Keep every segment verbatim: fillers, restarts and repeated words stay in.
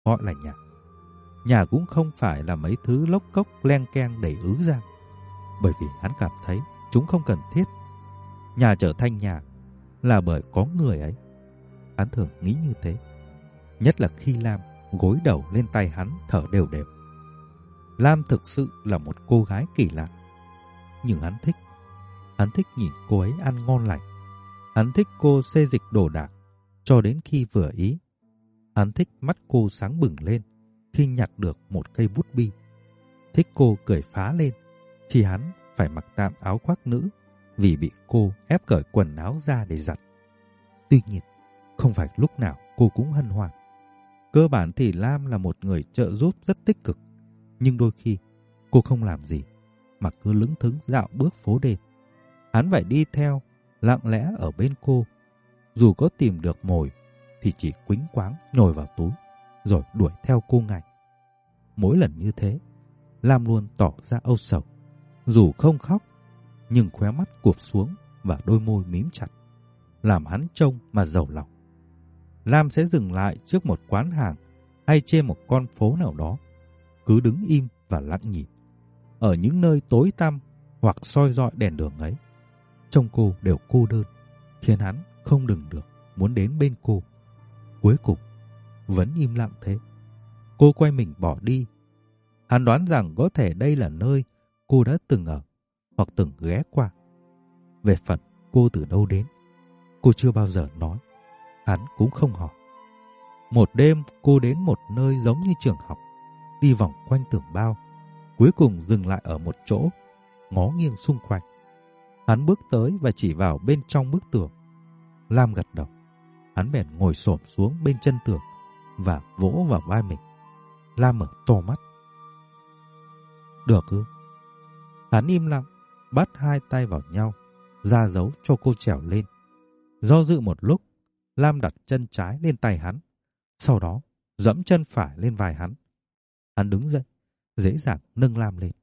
gọi là nhà. Nhà cũng không phải là mấy thứ lốc cốc leng keng đầy ứ ra, bởi vì hắn cảm thấy chúng không cần thiết. Nhà trở thành nhà là bởi có người ấy. Hắn thường nghĩ như thế, nhất là khi Lam gối đầu lên tay hắn thở đều đều. Lam thực sự là một cô gái kỳ lạ, nhưng hắn thích. Hắn thích nhìn cô ấy ăn ngon lành. Hắn thích cô xê dịch đồ đạc cho đến khi vừa ý. Hắn thích mắt cô sáng bừng lên khi nhặt được một cây bút bi. Thích cô cười phá lên khi hắn phải mặc tạm áo khoác nữ vì bị cô ép cởi quần áo ra để giặt. Tuy nhiên, không phải lúc nào cô cũng hân hoan. Cơ bản thì Lam là một người trợ giúp rất tích cực, nhưng đôi khi cô không làm gì mà cứ lững thững dạo bước phố đêm. Hắn phải đi theo, lặng lẽ ở bên cô. Dù có tìm được mồi thì chỉ quĩnh quáng nhồi vào túi rồi đuổi theo cô ngay. Mỗi lần như thế, Lam luôn tỏ ra âu sầu. Dù không khóc, nhưng khóe mắt cụp xuống và đôi môi mím chặt, làm hắn trông mà giàu lòng. Lam sẽ dừng lại trước một quán hàng hay trên một con phố nào đó, cứ đứng im và lặng nhìn. Ở những nơi tối tăm hoặc soi rọi đèn đường ấy, trông cô đều cô đơn, khiến hắn không đừng được muốn đến bên cô. Cuối cùng, vẫn im lặng thế, cô quay mình bỏ đi. Hắn đoán rằng có thể đây là nơi cô đã từng ở hoặc từng ghé qua. Về phần cô từ đâu đến, cô chưa bao giờ nói, hắn cũng không hỏi. Một đêm cô đến một nơi giống như trường học, đi vòng quanh tường bao, cuối cùng dừng lại ở một chỗ, ngó nghiêng xung quanh. Hắn bước tới và chỉ vào bên trong bức tường. Lam gật đầu. Hắn bèn ngồi xổm xuống bên chân tường và vỗ vào vai mình. Lam mở to mắt. Được ư? Hắn im lặng, bắt hai tay vào nhau, ra dấu cho cô trèo lên. Do dự một lúc, Lam đặt chân trái lên tay hắn, sau đó dẫm chân phải lên vai hắn. Hắn đứng dậy, dễ dàng nâng Lam lên.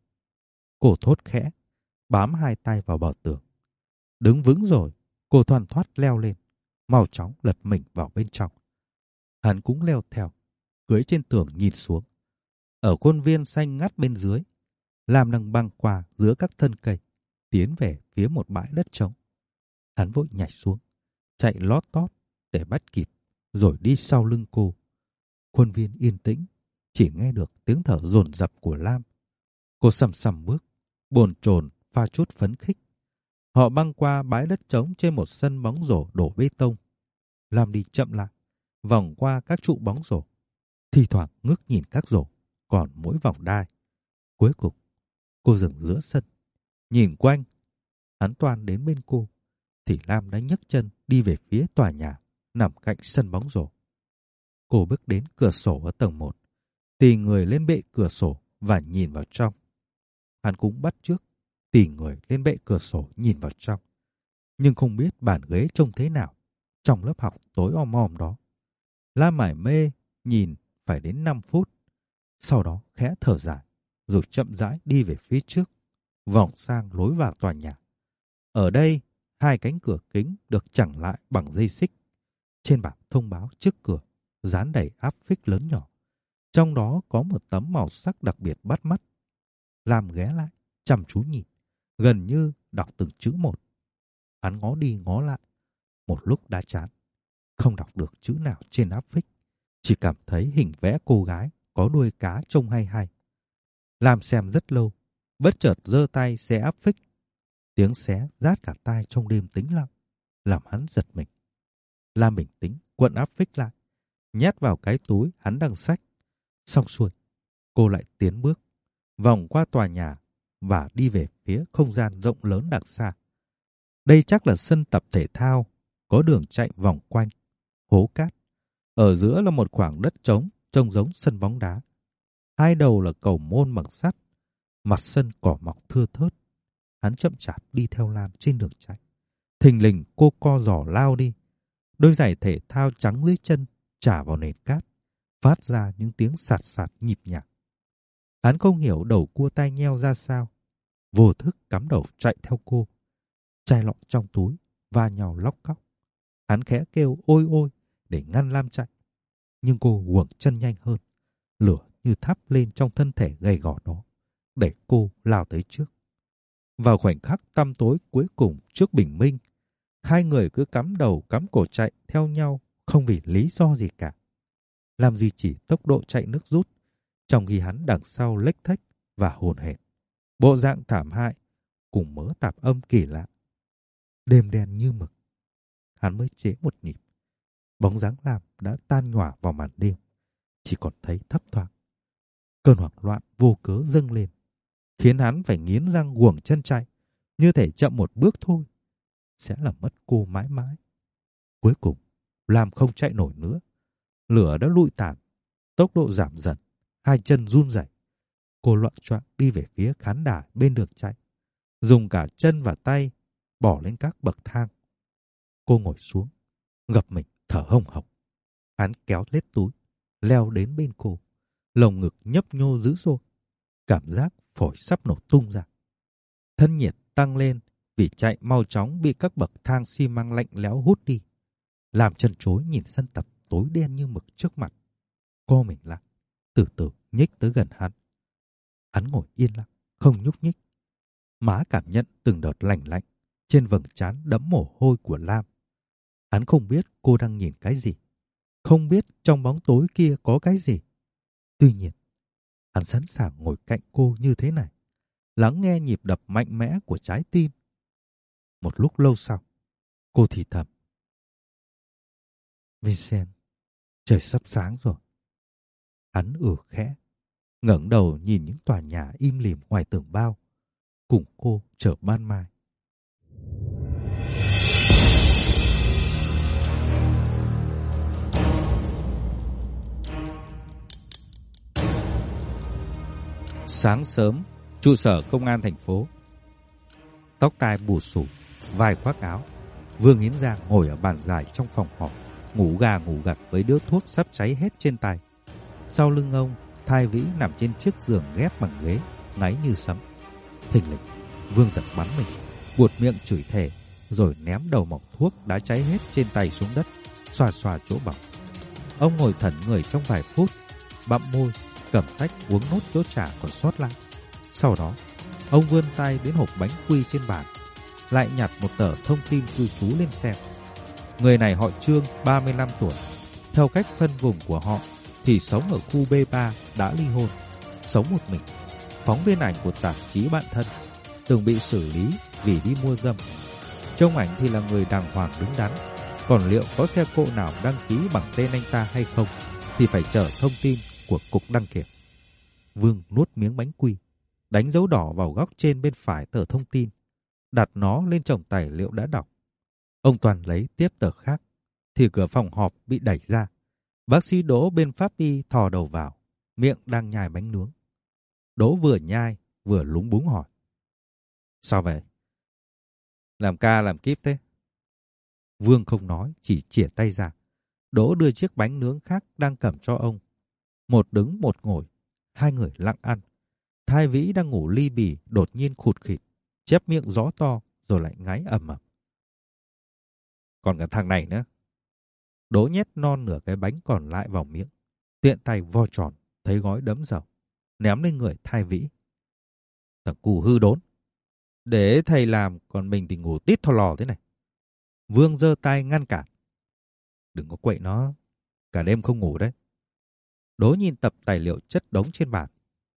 Cô thốt khẽ, bám hai tay vào bờ tường. Đứng vững rồi, cô thoăn thoắt leo lên, mau chóng lật mình vào bên trong. Hắn cũng leo theo, cưỡi trên tường nhìn xuống. Ở khuôn viên xanh ngắt bên dưới, Lam đang băng qua giữa các thân cây, tiến về phía một bãi đất trống. Hắn vội nhảy xuống, chạy lót tót để bắt kịp, rồi đi sau lưng cô. Khuôn viên yên tĩnh, chỉ nghe được tiếng thở dồn dập của Lam. Cô sầm sầm bước, bồn chồn pha chút phấn khích. Họ băng qua bãi đất trống trên một sân bóng rổ đổ bê tông. Lam đi chậm lại, vòng qua các trụ bóng rổ, thi thoảng ngước nhìn các rổ, còn mỗi vòng đai. Cuối cùng, cô dừng giữa sân, nhìn quanh. Hắn toan đến bên cô, thì Lam đã nhấc chân đi về phía tòa nhà nằm cạnh sân bóng rổ. Cô bước đến cửa sổ ở tầng một, tì người lên bệ cửa sổ và nhìn vào trong. Hắn cũng bắt chước, tì người lên bệ cửa sổ nhìn vào trong, nhưng không biết bàn ghế trông thế nào trong lớp học tối om om đó. Lam mải mê nhìn phải đến năm phút, sau đó khẽ thở dài, rồi chậm rãi đi về phía trước, vòng sang lối vào tòa nhà. Ở đây, hai cánh cửa kính được chằng lại bằng dây xích. Trên bảng thông báo trước cửa dán đầy áp phích lớn nhỏ, trong đó có một tấm màu sắc đặc biệt bắt mắt. Lam ghé lại, chăm chú nhìn, gần như đọc từng chữ một. Hắn ngó đi ngó lại, một lúc đã chán, không đọc được chữ nào trên áp phích, chỉ cảm thấy hình vẽ cô gái có đuôi cá trông hay hay. Lam xem rất lâu, bất chợt giơ tay xé áp phích. Tiếng xé rát cả tai trong đêm tĩnh lặng, làm hắn giật mình. Lam bình tĩnh cuộn áp phích lại, nhét vào cái túi hắn đang xách. Xong xuôi, cô lại tiến bước, vòng qua tòa nhà và đi về phía không gian rộng lớn đằng xa. Đây chắc là sân tập thể thao, có đường chạy vòng quanh, hố cát. Ở giữa là một khoảng đất trống trông giống sân bóng đá. Hai đầu là cầu môn bằng sắt, mặt sân cỏ mọc thưa thớt. Hắn chậm chạp đi theo Lam trên đường chạy. Thình lình cô co giò lao đi. Đôi giày thể thao trắng dưới chân chả vào nền cát, phát ra những tiếng sạt sạt nhịp nhàng. Hắn không hiểu đầu cua tai nheo ra sao, vô thức cắm đầu chạy theo cô. Chai lọ trong túi va nhau lóc cóc. Hắn khẽ kêu ôi ôi để ngăn Lam chạy, nhưng cô guồng chân nhanh hơn, Lửa như thắp lên trong thân thể gầy gò đó, để cô lao tới trước. Vào khoảnh khắc tăm tối cuối cùng trước bình minh, hai người cứ cắm đầu cắm cổ chạy theo nhau, không vì lý do gì cả. Lam duy trì tốc độ chạy nước rút, trong khi hắn đằng sau lếch thếch và hồn hển, bộ dạng thảm hại cùng mớ tạp âm kỳ lạ. Đêm đen như mực, hắn mới chế một nhịp, bóng dáng Lam đã tan nhòa vào màn đêm, chỉ còn thấy thấp thoáng. Cơn hoảng loạn vô cớ dâng lên, khiến hắn phải nghiến răng guồng chân chạy, như thể chậm một bước thôi sẽ là mất cô mãi mãi. Cuối cùng, Lam không chạy nổi nữa. Lửa đã lụi tàn, tốc độ giảm dần, hai chân run rẩy. Cô loạng choạng đi về phía khán đài bên đường chạy, dùng cả chân và tay bỏ lên các bậc thang. Cô ngồi xuống, gập mình thở hồng hộc. Hắn kéo lết túi, leo đến bên cô, lồng ngực nhấp nhô dữ dội, cảm giác phổi sắp nổ tung ra. Thân nhiệt tăng lên vì chạy mau chóng bị các bậc thang xi măng lạnh lẽo hút đi. Làm chân chối nhìn sân tập tối đen như mực trước mặt. Co mình lại, từ từ nhích tới gần hắn. Hắn ngồi yên lặng, không nhúc nhích. Má cảm nhận từng đợt lạnh lạnh trên vầng trán đẫm mồ hôi của Lam. Hắn không biết cô đang nhìn cái gì, không biết trong bóng tối kia có cái gì. Tuy nhiên, hắn sẵn sàng ngồi cạnh cô như thế này, lắng nghe nhịp đập mạnh mẽ của trái tim. Một lúc lâu sau, cô thì thầm: Vincent, trời sắp sáng rồi. Hắn ử khẽ, ngẩng đầu nhìn những tòa nhà im lìm ngoài tường bao, cùng cô chờ ban mai. Sáng sớm, trụ sở công an thành phố. Tóc tai bù xù, vai khoác áo, Vương Yến Giang ngồi ở bàn dài trong phòng họp, ngủ gà ngủ gật với điếu thuốc sắp cháy hết trên tay. Sau lưng ông, Thai Vĩ nằm trên chiếc giường ghép bằng ghế, ngáy như sấm. Thình lình, Vương giật bắn mình, buột miệng chửi thề, rồi ném đầu mẩu thuốc đã cháy hết trên tay xuống đất, xoa xoa chỗ bỏng. Ông ngồi thẫn người trong vài phút, bặm môi, cầm tách uống nốt chỗ trà còn sót lại. Sau đó, ông vươn tay đến hộp bánh quy trên bàn, lại nhặt một tờ thông tin cư trú lên xem. Người này họ Trương, ba mươi lăm tuổi. Theo cách phân vùng của họ thì sống ở khu B ba, đã ly hôn, sống một mình. Phóng viên ảnh của tạp chí Bạn Thân, từng bị xử lý vì đi mua dâm. Trông ảnh thì là người đàng hoàng đứng đắn, còn liệu có xe cộ nào đăng ký bằng tên anh ta hay không thì phải chờ thông tin của cục đăng kiểm. Vương nuốt miếng bánh quy, đánh dấu đỏ vào góc trên bên phải tờ thông tin, đặt nó lên chồng tài liệu đã đọc. Ông Toàn lấy tiếp tờ khác, thì cửa phòng họp bị đẩy ra. Bác sĩ Đỗ bên pháp y thò đầu vào, miệng đang nhai bánh nướng. Đỗ vừa nhai, vừa lúng búng hỏi: Sao vậy? Làm ca làm kíp thế? Vương không nói, chỉ chìa tay ra. Đỗ đưa chiếc bánh nướng khác đang cầm cho ông. Một đứng một ngồi, hai người lặng ăn. Thai Vĩ đang ngủ ly bì đột nhiên khụt khịt, chép miệng gió to rồi lại ngáy ầm ầm. Còn cả thằng này nữa. Đỗ nhét non nửa cái bánh còn lại vào miệng, tiện tay vo tròn, thấy gói đấm dầu, ném lên người Thai Vĩ. Thằng cù hư đốn. Để thầy làm, còn mình thì ngủ tít thò lò thế này. Vương giơ tay ngăn cản. Đừng có quậy nó, cả đêm không ngủ đấy. Đỗ nhìn tập tài liệu chất đống trên bàn.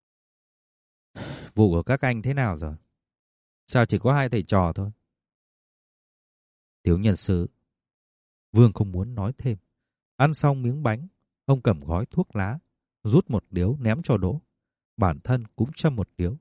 Vụ của các anh thế nào rồi? Sao chỉ có hai thầy trò thôi? Thiếu nhân sự. Vương không muốn nói thêm. Ăn xong miếng bánh, ông cầm gói thuốc lá, rút một điếu ném cho Đỗ. Bản thân cũng châm một điếu.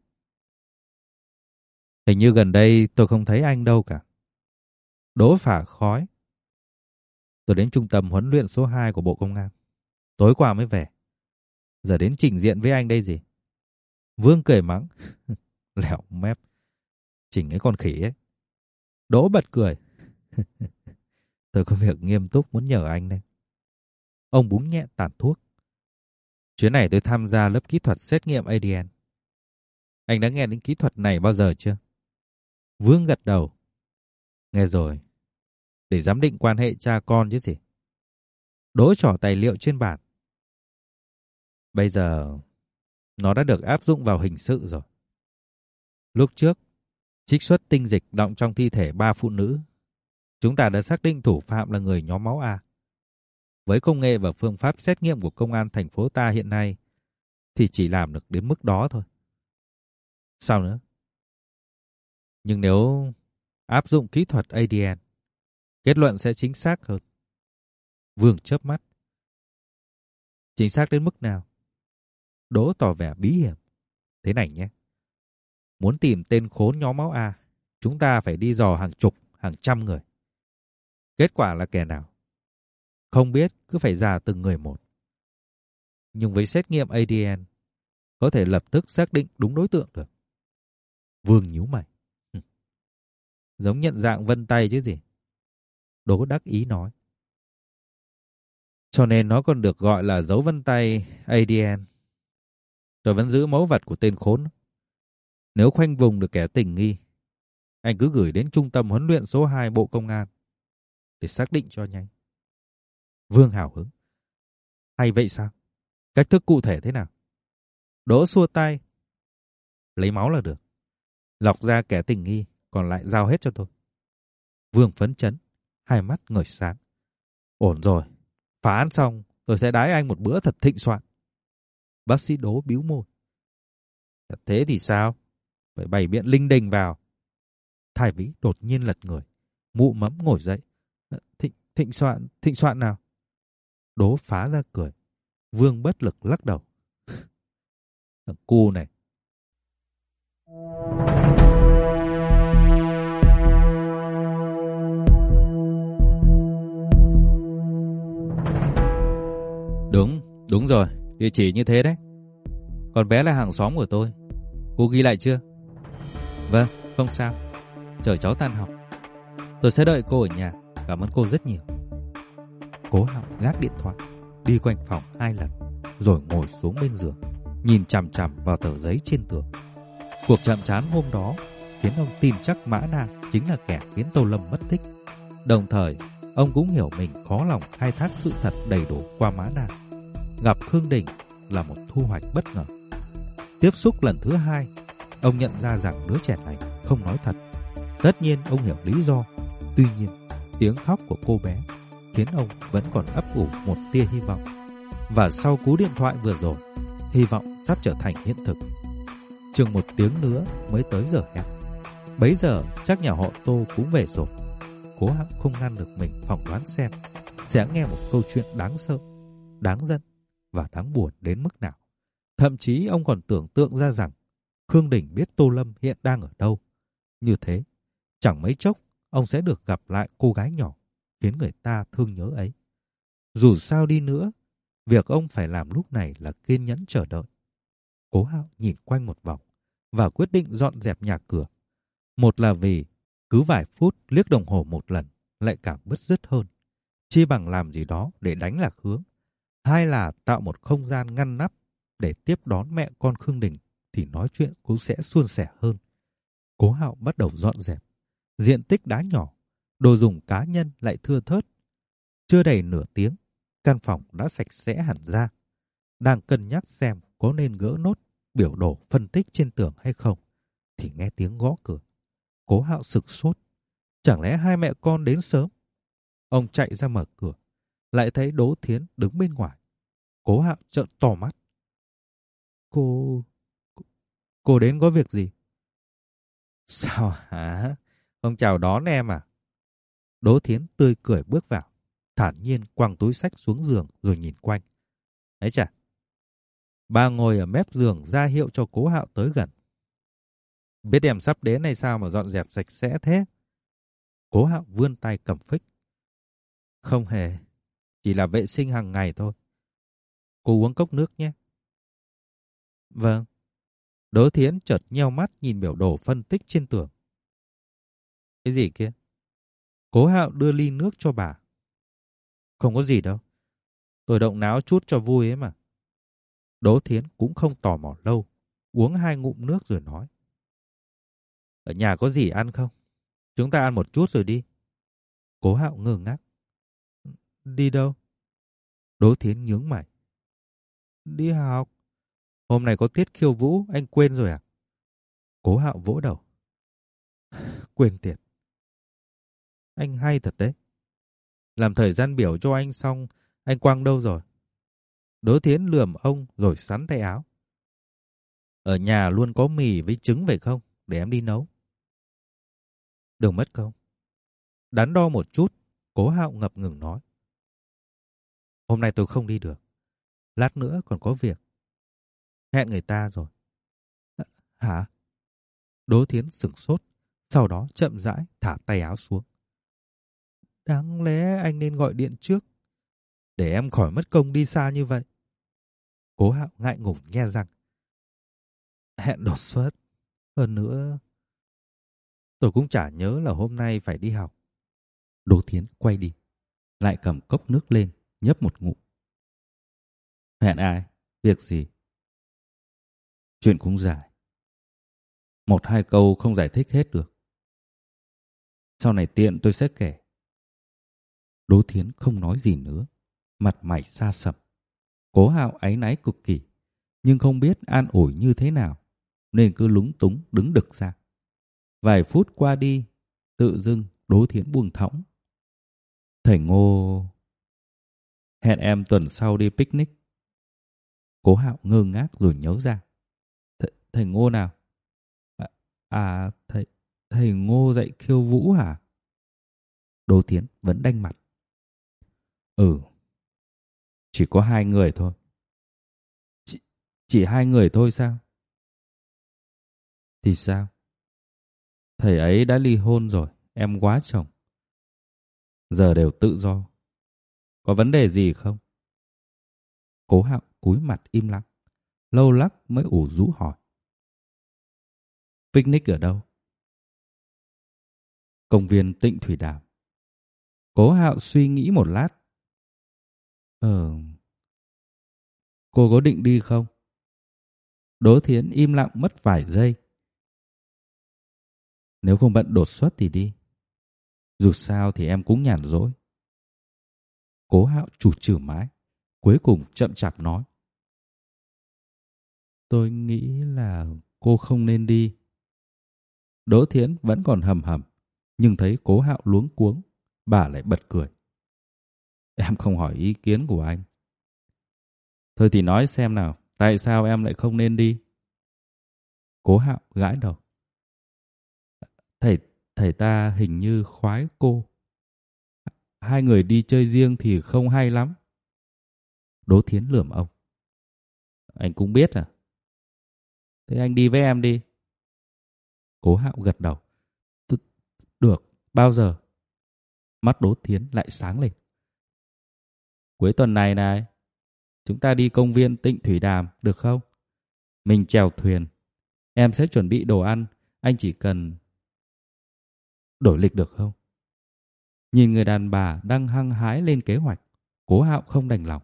Hình như gần đây tôi không thấy anh đâu cả. Đỗ phả khói. Tôi đến trung tâm huấn luyện số hai của Bộ Công an. Tối qua mới về. Giờ đến trình diện với anh đây gì? Vương cười mắng. Lẹo mép. Chỉnh cái con khỉ ấy. Đỗ bật cười. Tôi có việc nghiêm túc muốn nhờ anh đây. Ông búng nhẹ tàn thuốc. Chuyến này tôi tham gia lớp kỹ thuật xét nghiệm a đê en. Anh đã nghe đến kỹ thuật này bao giờ chưa? Vương gật đầu. Nghe rồi. Để giám định quan hệ cha con chứ gì. Đỗ trỏ tài liệu trên bàn. Bây giờ nó đã được áp dụng vào hình sự rồi. Lúc trước, trích xuất tinh dịch đọng trong thi thể ba phụ nữ. Chúng ta đã xác định thủ phạm là người nhóm máu A. Với công nghệ và phương pháp xét nghiệm của công an thành phố ta hiện nay, thì chỉ làm được đến mức đó thôi. Sao nữa? Nhưng nếu áp dụng kỹ thuật a đê en, kết luận sẽ chính xác hơn. Vương chớp mắt. Chính xác đến mức nào? Đỗ tỏ vẻ bí hiểm. Thế này nhé. Muốn tìm tên khốn nhóm máu A, chúng ta phải đi dò hàng chục, hàng trăm người. Kết quả là kẻ nào? Không biết, cứ phải dò từng người một. Nhưng với xét nghiệm a đê en, có thể lập tức xác định đúng đối tượng được. Vương nhíu mày. Giống nhận dạng vân tay chứ gì. Đỗ đắc ý nói. Cho nên nó còn được gọi là dấu vân tay a đê en. Tôi vẫn giữ mẫu vật của tên khốn. Nếu khoanh vùng được kẻ tình nghi, anh cứ gửi đến trung tâm huấn luyện số hai Bộ Công an để xác định cho nhanh. Vương hào hứng. Hay vậy sao? Cách thức cụ thể thế nào? Đỗ xua tay. Lấy máu là được. Lọc ra kẻ tình nghi, còn lại giao hết cho tôi. Vương phấn chấn, hai mắt ngời sáng. Ổn rồi, phá án xong, tôi sẽ đái anh một bữa thật thịnh soạn. Bác sĩ Đỗ bĩu môi. Thế thì sao? Phải bày biện linh đình vào. Thái Vĩ đột nhiên lật người, mụ mẫm ngồi dậy. Thịnh, thịnh soạn, thịnh soạn nào? Đỗ phá ra cười. Vương bất lực lắc đầu. Thằng cu này. Đúng, đúng rồi, địa chỉ như thế đấy. Con bé là hàng xóm của tôi. Cô ghi lại chưa? Vâng, không sao. Chờ cháu tan học, tôi sẽ đợi cô ở nhà. Cảm ơn cô rất nhiều. Cố Hạo gác điện thoại, đi quanh phòng hai lần, rồi ngồi xuống bên giường, nhìn chằm chằm vào tờ giấy trên tường. Cuộc chạm trán hôm đó khiến ông tin chắc Mã Na chính là kẻ khiến Tô Lâm mất tích. Đồng thời, ông cũng hiểu mình khó lòng khai thác sự thật đầy đủ qua Mã Na. Gặp Khương Đình là một thu hoạch bất ngờ. Tiếp xúc lần thứ hai, ông nhận ra rằng đứa trẻ này không nói thật. Tất nhiên ông hiểu lý do. Tuy nhiên, tiếng khóc của cô bé khiến ông vẫn còn ấp ủ một tia hy vọng. Và sau cú điện thoại vừa rồi, hy vọng sắp trở thành hiện thực. Chừng một tiếng nữa mới tới giờ hẹn. Bấy giờ chắc nhà họ Tô cũng về rồi. Cố Hạo không ngăn được mình phỏng đoán xem sẽ nghe một câu chuyện đáng sợ, đáng giận và đáng buồn đến mức nào. Thậm chí ông còn tưởng tượng ra rằng Khương Đình biết Tô Lâm hiện đang ở đâu. Như thế, chẳng mấy chốc ông sẽ được gặp lại cô gái nhỏ khiến người ta thương nhớ ấy. Dù sao đi nữa, việc ông phải làm lúc này là kiên nhẫn chờ đợi. Cố Hạo nhìn quanh một vòng và quyết định dọn dẹp nhà cửa. Một là vì cứ vài phút liếc đồng hồ một lần lại càng bứt rứt hơn, chi bằng làm gì đó để đánh lạc hướng. Hai là tạo một không gian ngăn nắp để tiếp đón mẹ con Khương Đình thì nói chuyện cũng sẽ suôn sẻ hơn. Cố Hạo bắt đầu dọn dẹp. Diện tích đá nhỏ, đồ dùng cá nhân lại thưa thớt. Chưa đầy nửa tiếng, căn phòng đã sạch sẽ hẳn ra. Đang cân nhắc xem có nên gỡ nốt biểu đồ phân tích trên tường hay không, thì nghe tiếng gõ cửa. Cố Hạo sực sốt. Chẳng lẽ hai mẹ con đến sớm? Ông chạy ra mở cửa, lại thấy Đỗ Thiến đứng bên ngoài. Cố Hạo trợn to mắt. Cô... Cô đến có việc gì? Sao hả? Ông chào đón em à? Đỗ Thiến tươi cười bước vào, thản nhiên quăng túi xách xuống giường rồi nhìn quanh. Ấy chà! Bà ngồi ở mép giường ra hiệu cho Cố Hạo tới gần. Biết em sắp đến hay sao mà dọn dẹp sạch sẽ thế? Cố Hạo vươn tay cầm phích. Không hề, chỉ là vệ sinh hàng ngày thôi. Cô uống cốc nước nhé. Vâng. Đỗ Thiến chợt nheo mắt nhìn biểu đồ phân tích trên tường. Cái gì kia? Cố Hạo đưa ly nước cho bà. Không có gì đâu. Tôi động não chút cho vui ấy mà. Đỗ Thiến cũng không tò mò lâu, uống hai ngụm nước rồi nói. Ở nhà có gì ăn không? Chúng ta ăn một chút rồi đi. Cố Hạo ngơ ngác. Đi đâu? Đỗ Thiến nhướng mày. Đi học. Hôm nay có tiết khiêu vũ, anh quên rồi à? Cố Hạo vỗ đầu. Quên tiệt. Anh hay thật đấy. Làm thời gian biểu cho anh xong, anh Quang đâu rồi? Đỗ Thiến lườm ông rồi sắn tay áo. Ở nhà luôn có mì với trứng phải không? Để em đi nấu. Đừng mất công. Đắn đo một chút, Cố Hạo ngập ngừng nói. Hôm nay tôi không đi được. Lát nữa còn có việc. Hẹn người ta rồi. Hả? Đỗ Thiến sửng sốt, sau đó chậm rãi thả tay áo xuống. Đáng lẽ anh nên gọi điện trước, để em khỏi mất công đi xa như vậy. Cố Hạo ngại ngùng nhe răng. Hẹn đột xuất. Hơn nữa, tôi cũng chả nhớ là hôm nay phải đi học. Đỗ Thiến quay đi, lại cầm cốc nước lên, nhấp một ngụm. Hẹn ai? Việc gì? Chuyện cũng dài. Một hai câu không giải thích hết được. Sau này tiện tôi sẽ kể. Đỗ Thiến không nói gì nữa, mặt mày xa sầm. Cố Hạo áy náy cực kỳ, nhưng không biết an ủi như thế nào, nên cứ lúng túng đứng đực ra. Vài phút qua đi, tự dưng Đỗ Thiến buông thõng. Thầy Ngô... Hẹn em tuần sau đi picnic. Cố Hạo ngơ ngác rồi nhớ ra. Th thầy Ngô nào? À, à thầy, thầy Ngô dạy khiêu vũ hả? Đỗ Thiến vẫn đanh mặt. Ừ, chỉ có hai người thôi. Chỉ, chỉ hai người thôi sao? Thì sao? Thầy ấy đã ly hôn rồi, em quá chồng. Giờ đều tự do. Có vấn đề gì không? Cố Hạo cúi mặt im lặng, lâu lắc mới ủ rũ hỏi. Picnic ở đâu? Công viên Tịnh Thủy Đàm. Cố Hạo suy nghĩ một lát. Ờ... Cô có định đi không? Đỗ Thiến im lặng mất vài giây. Nếu không bận đột xuất thì đi. Dù sao thì em cũng nhàn rỗi. Cố Hạo chù chừ mãi, cuối cùng chậm chạp nói. Tôi nghĩ là cô không nên đi. Đỗ Thiến vẫn còn hầm hầm, nhưng thấy Cố Hạo luống cuống, bà lại bật cười. Em không hỏi ý kiến của anh. Thôi thì nói xem nào, tại sao em lại không nên đi? Cố Hạo gãi đầu. Thầy, thầy ta hình như khoái cô. Hai người đi chơi riêng thì không hay lắm. Đỗ Thiến lườm ông. Anh cũng biết à? Thế anh đi với em đi. Cố Hạo gật đầu. Được, bao giờ? Mắt Đỗ Thiến lại sáng lên. Cuối tuần này này, chúng ta đi công viên Tịnh Thủy Đàm được không? Mình chèo thuyền. Em sẽ chuẩn bị đồ ăn. Anh chỉ cần... Đổi lịch được không? Nhìn người đàn bà đang hăng hái lên kế hoạch, Cố Hạo không đành lòng.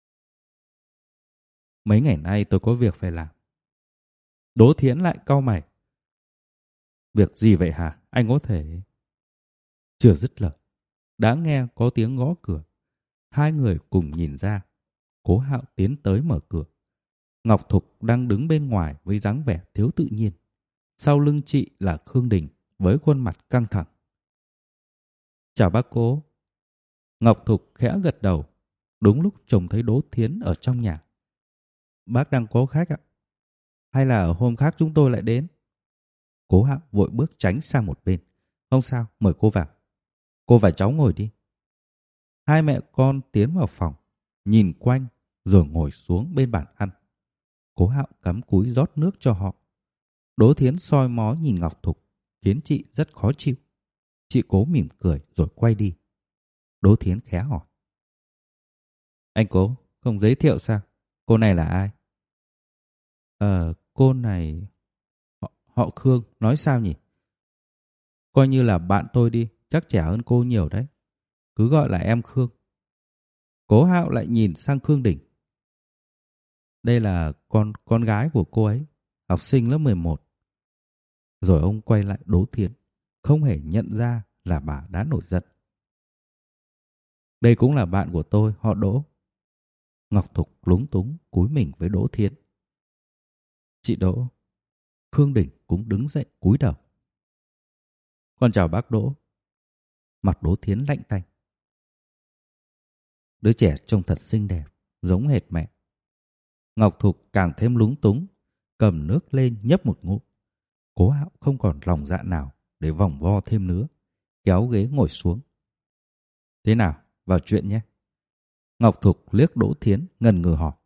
Mấy ngày nay tôi có việc phải làm. Đỗ Thiến lại cau mày. Việc gì vậy hả? Anh có thể... Chưa dứt lời, đã nghe có tiếng gõ cửa. Hai người cùng nhìn ra. Cố Hạo tiến tới mở cửa. Ngọc Thục đang đứng bên ngoài với dáng vẻ thiếu tự nhiên. Sau lưng chị là Khương Đình với khuôn mặt căng thẳng. Chào bác Cố. Ngọc Thục khẽ gật đầu. Đúng lúc trông thấy Đỗ Thiến ở trong nhà. Bác đang có khách ạ? Hay là hôm khác chúng tôi lại đến? Cố Hạo vội bước tránh sang một bên. Không sao, mời cô vào. Cô và cháu ngồi đi. Hai mẹ con tiến vào phòng, nhìn quanh rồi ngồi xuống bên bàn ăn. Cố Hạo cắm cúi rót nước cho họ. Đỗ Thiến soi mó nhìn Ngọc Thục, khiến chị rất khó chịu. Chị Cố mỉm cười rồi quay đi. Đỗ Thiến khẽ hỏi. Anh Cố, không giới thiệu sao? Cô này là ai? Ờ, cô này... Họ, họ Khương, nói sao nhỉ? Coi như là bạn tôi đi, chắc trẻ hơn cô nhiều đấy. Cứ gọi là em Khương. Cố Hạo lại nhìn sang Khương Đình. Đây là con con gái của cô ấy, học sinh lớp mười một. Rồi ông quay lại Đỗ Thiến, không hề nhận ra là bà đã nổi giận. Đây cũng là bạn của tôi, họ Đỗ. Ngọc Thục lúng túng cúi mình với Đỗ Thiến. Chị Đỗ. Khương Đình cũng đứng dậy cúi đầu. Con chào bác Đỗ. Mặt Đỗ Thiến lạnh tanh. Đứa trẻ trông thật xinh đẹp, giống hệt mẹ. Ngọc Thục càng thêm lúng túng, cầm nước lên nhấp một ngụm. Cố Hạo không còn lòng dạ nào để vòng vo thêm nữa, kéo ghế ngồi xuống. Thế nào, vào chuyện nhé. Ngọc Thục liếc Đỗ Thiến ngần ngừ hỏi.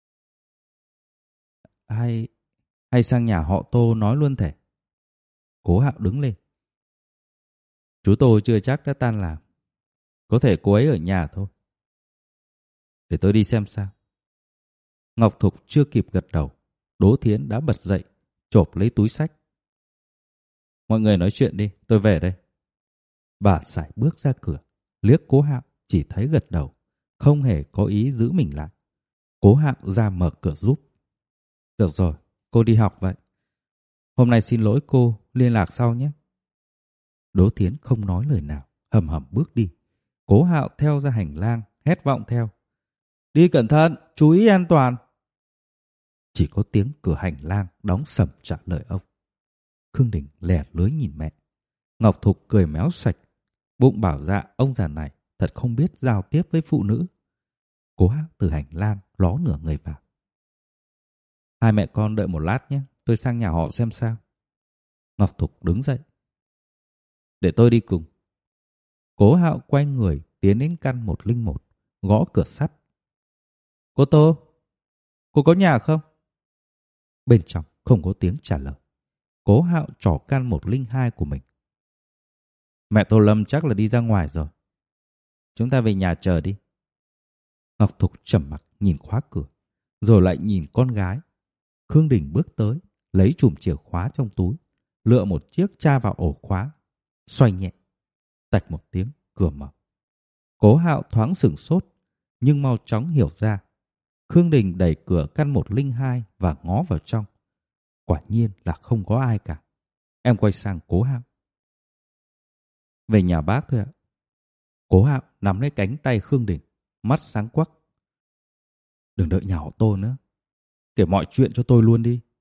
Hay, hay sang nhà họ Tô nói luôn thể. Cố Hạo đứng lên. Chú tôi chưa chắc đã tan làm. Có thể cô ấy ở nhà thôi. Để tôi đi xem sao. Ngọc Thục chưa kịp gật đầu, Đỗ Thiến đã bật dậy, chộp lấy túi xách. Mọi người nói chuyện đi, tôi về đây. Bà sải bước ra cửa, liếc Cố Hạo chỉ thấy gật đầu, không hề có ý giữ mình lại. Cố Hạo ra mở cửa giúp. Được rồi, cô đi học vậy. Hôm nay xin lỗi cô, liên lạc sau nhé. Đỗ Thiến không nói lời nào, hầm hầm bước đi. Cố Hạo theo ra hành lang, hét vọng theo. Đi cẩn thận, chú ý an toàn. Chỉ có tiếng cửa hành lang đóng sầm trả lời ông. Khương Đình lẻ lưới nhìn mẹ. Ngọc Thục cười méo sạch, bụng bảo dạ ông già này thật không biết giao tiếp với phụ nữ. Cố Hạo từ hành lang ló nửa người vào. Hai mẹ con đợi một lát nhé, tôi sang nhà họ xem sao. Ngọc Thục đứng dậy. Để tôi đi cùng. Cố Hạo quay người tiến đến căn một linh một, gõ cửa sắt. Cô Tô, cô có nhà không? Bên trong không có tiếng trả lời. Cố Hạo trỏ căn một linh hai của mình. Mẹ Tô Lâm chắc là đi ra ngoài rồi. Chúng ta về nhà chờ đi. Ngọc Thục trầm mặc nhìn khóa cửa, rồi lại nhìn con gái. Khương Đình bước tới, lấy chùm chìa khóa trong túi, lựa một chiếc tra vào ổ khóa, xoay nhẹ. Tạch một tiếng, cửa mở. Cố Hạo thoáng sửng sốt, nhưng mau chóng hiểu ra. Khương Đình đẩy cửa căn một linh hai và ngó vào trong. Quả nhiên là không có ai cả. Em quay sang Cố Hạo. Về nhà bác thôi ạ. Cố Hạo nắm lấy cánh tay Khương Đình, mắt sáng quắc. Đừng đợi nhà họ Tô nữa. Kể mọi chuyện cho tôi luôn đi.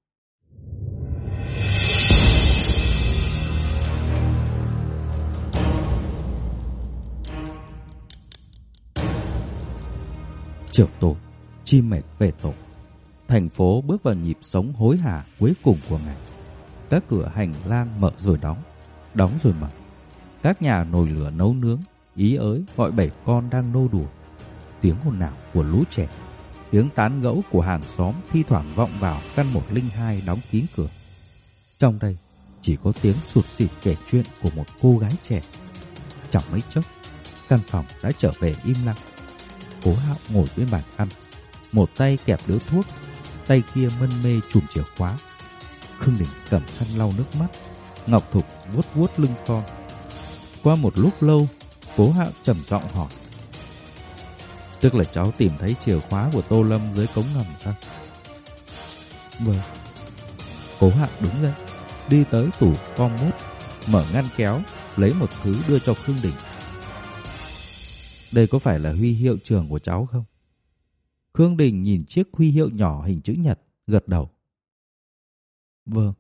Chiều tối, chim mệt về tổ. Thành phố bước vào nhịp sống hối hả cuối cùng của ngày. Các cửa hành lang mở rồi đóng, đóng rồi mở. Các nhà nồi lửa nấu nướng, ý ới gọi bảy con đang nô đùa. Tiếng hồn nào của lũ trẻ, tiếng tán gẫu của hàng xóm thi thoảng vọng vào căn một linh hai đóng kín cửa. Trong đây chỉ có tiếng sụt sịt kể chuyện của một cô gái trẻ. Chẳng mấy chốc, căn phòng đã trở về im lặng. Cố Hạo ngồi bên bàn ăn, một tay kẹp điếu thuốc, tay kia mân mê chùm chìa khóa. Khương Đình cầm khăn lau nước mắt, Ngọc Thục vuốt vuốt lưng con. Qua một lúc lâu, Cố Hạo trầm giọng hỏi. Tức là cháu tìm thấy chìa khóa của Tô Lâm dưới cống ngầm sao? Vâng. Cố Hạo đứng dậy, đi tới tủ commode, mở ngăn kéo, lấy một thứ đưa cho Khương Đình. Đây có phải là huy hiệu trường của cháu không? Khương Đình nhìn chiếc huy hiệu nhỏ hình chữ nhật, gật đầu. Vâng.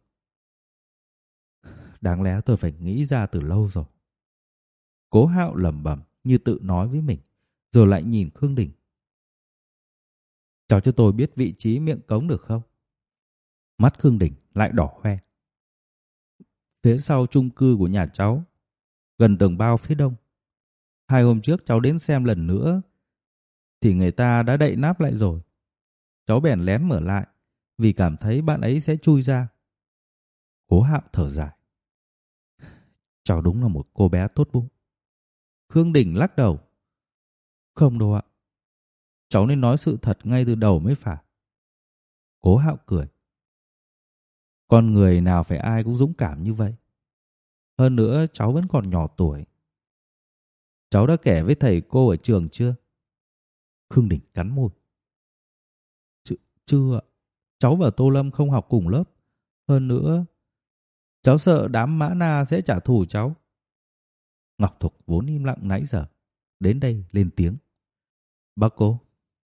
Đáng lẽ tôi phải nghĩ ra từ lâu rồi. Cố Hạo lẩm bẩm như tự nói với mình, rồi lại nhìn Khương Đình. Cháu cho tôi biết vị trí miệng cống được không? Mắt Khương Đình lại đỏ hoe. Phía sau chung cư của nhà cháu, gần tường bao phía đông. Hai hôm trước cháu đến xem lần nữa, thì người ta đã đậy nắp lại rồi. Cháu bèn lén mở lại, vì cảm thấy bạn ấy sẽ chui ra. Cố Hạo thở dài. Cháu đúng là một cô bé tốt bụng. Khương Đình lắc đầu. Không đâu ạ. Cháu nên nói sự thật ngay từ đầu mới phải. Cố Hạo cười. Con người nào phải ai cũng dũng cảm như vậy. Hơn nữa cháu vẫn còn nhỏ tuổi. Cháu đã kể với thầy cô ở trường chưa? Khương Đình cắn môi. Ch chưa ạ. Cháu và Tô Lâm không học cùng lớp. Hơn nữa, cháu sợ đám Mã Na sẽ trả thù cháu. Ngọc Thục vốn im lặng nãy giờ, đến đây lên tiếng. Bác cô,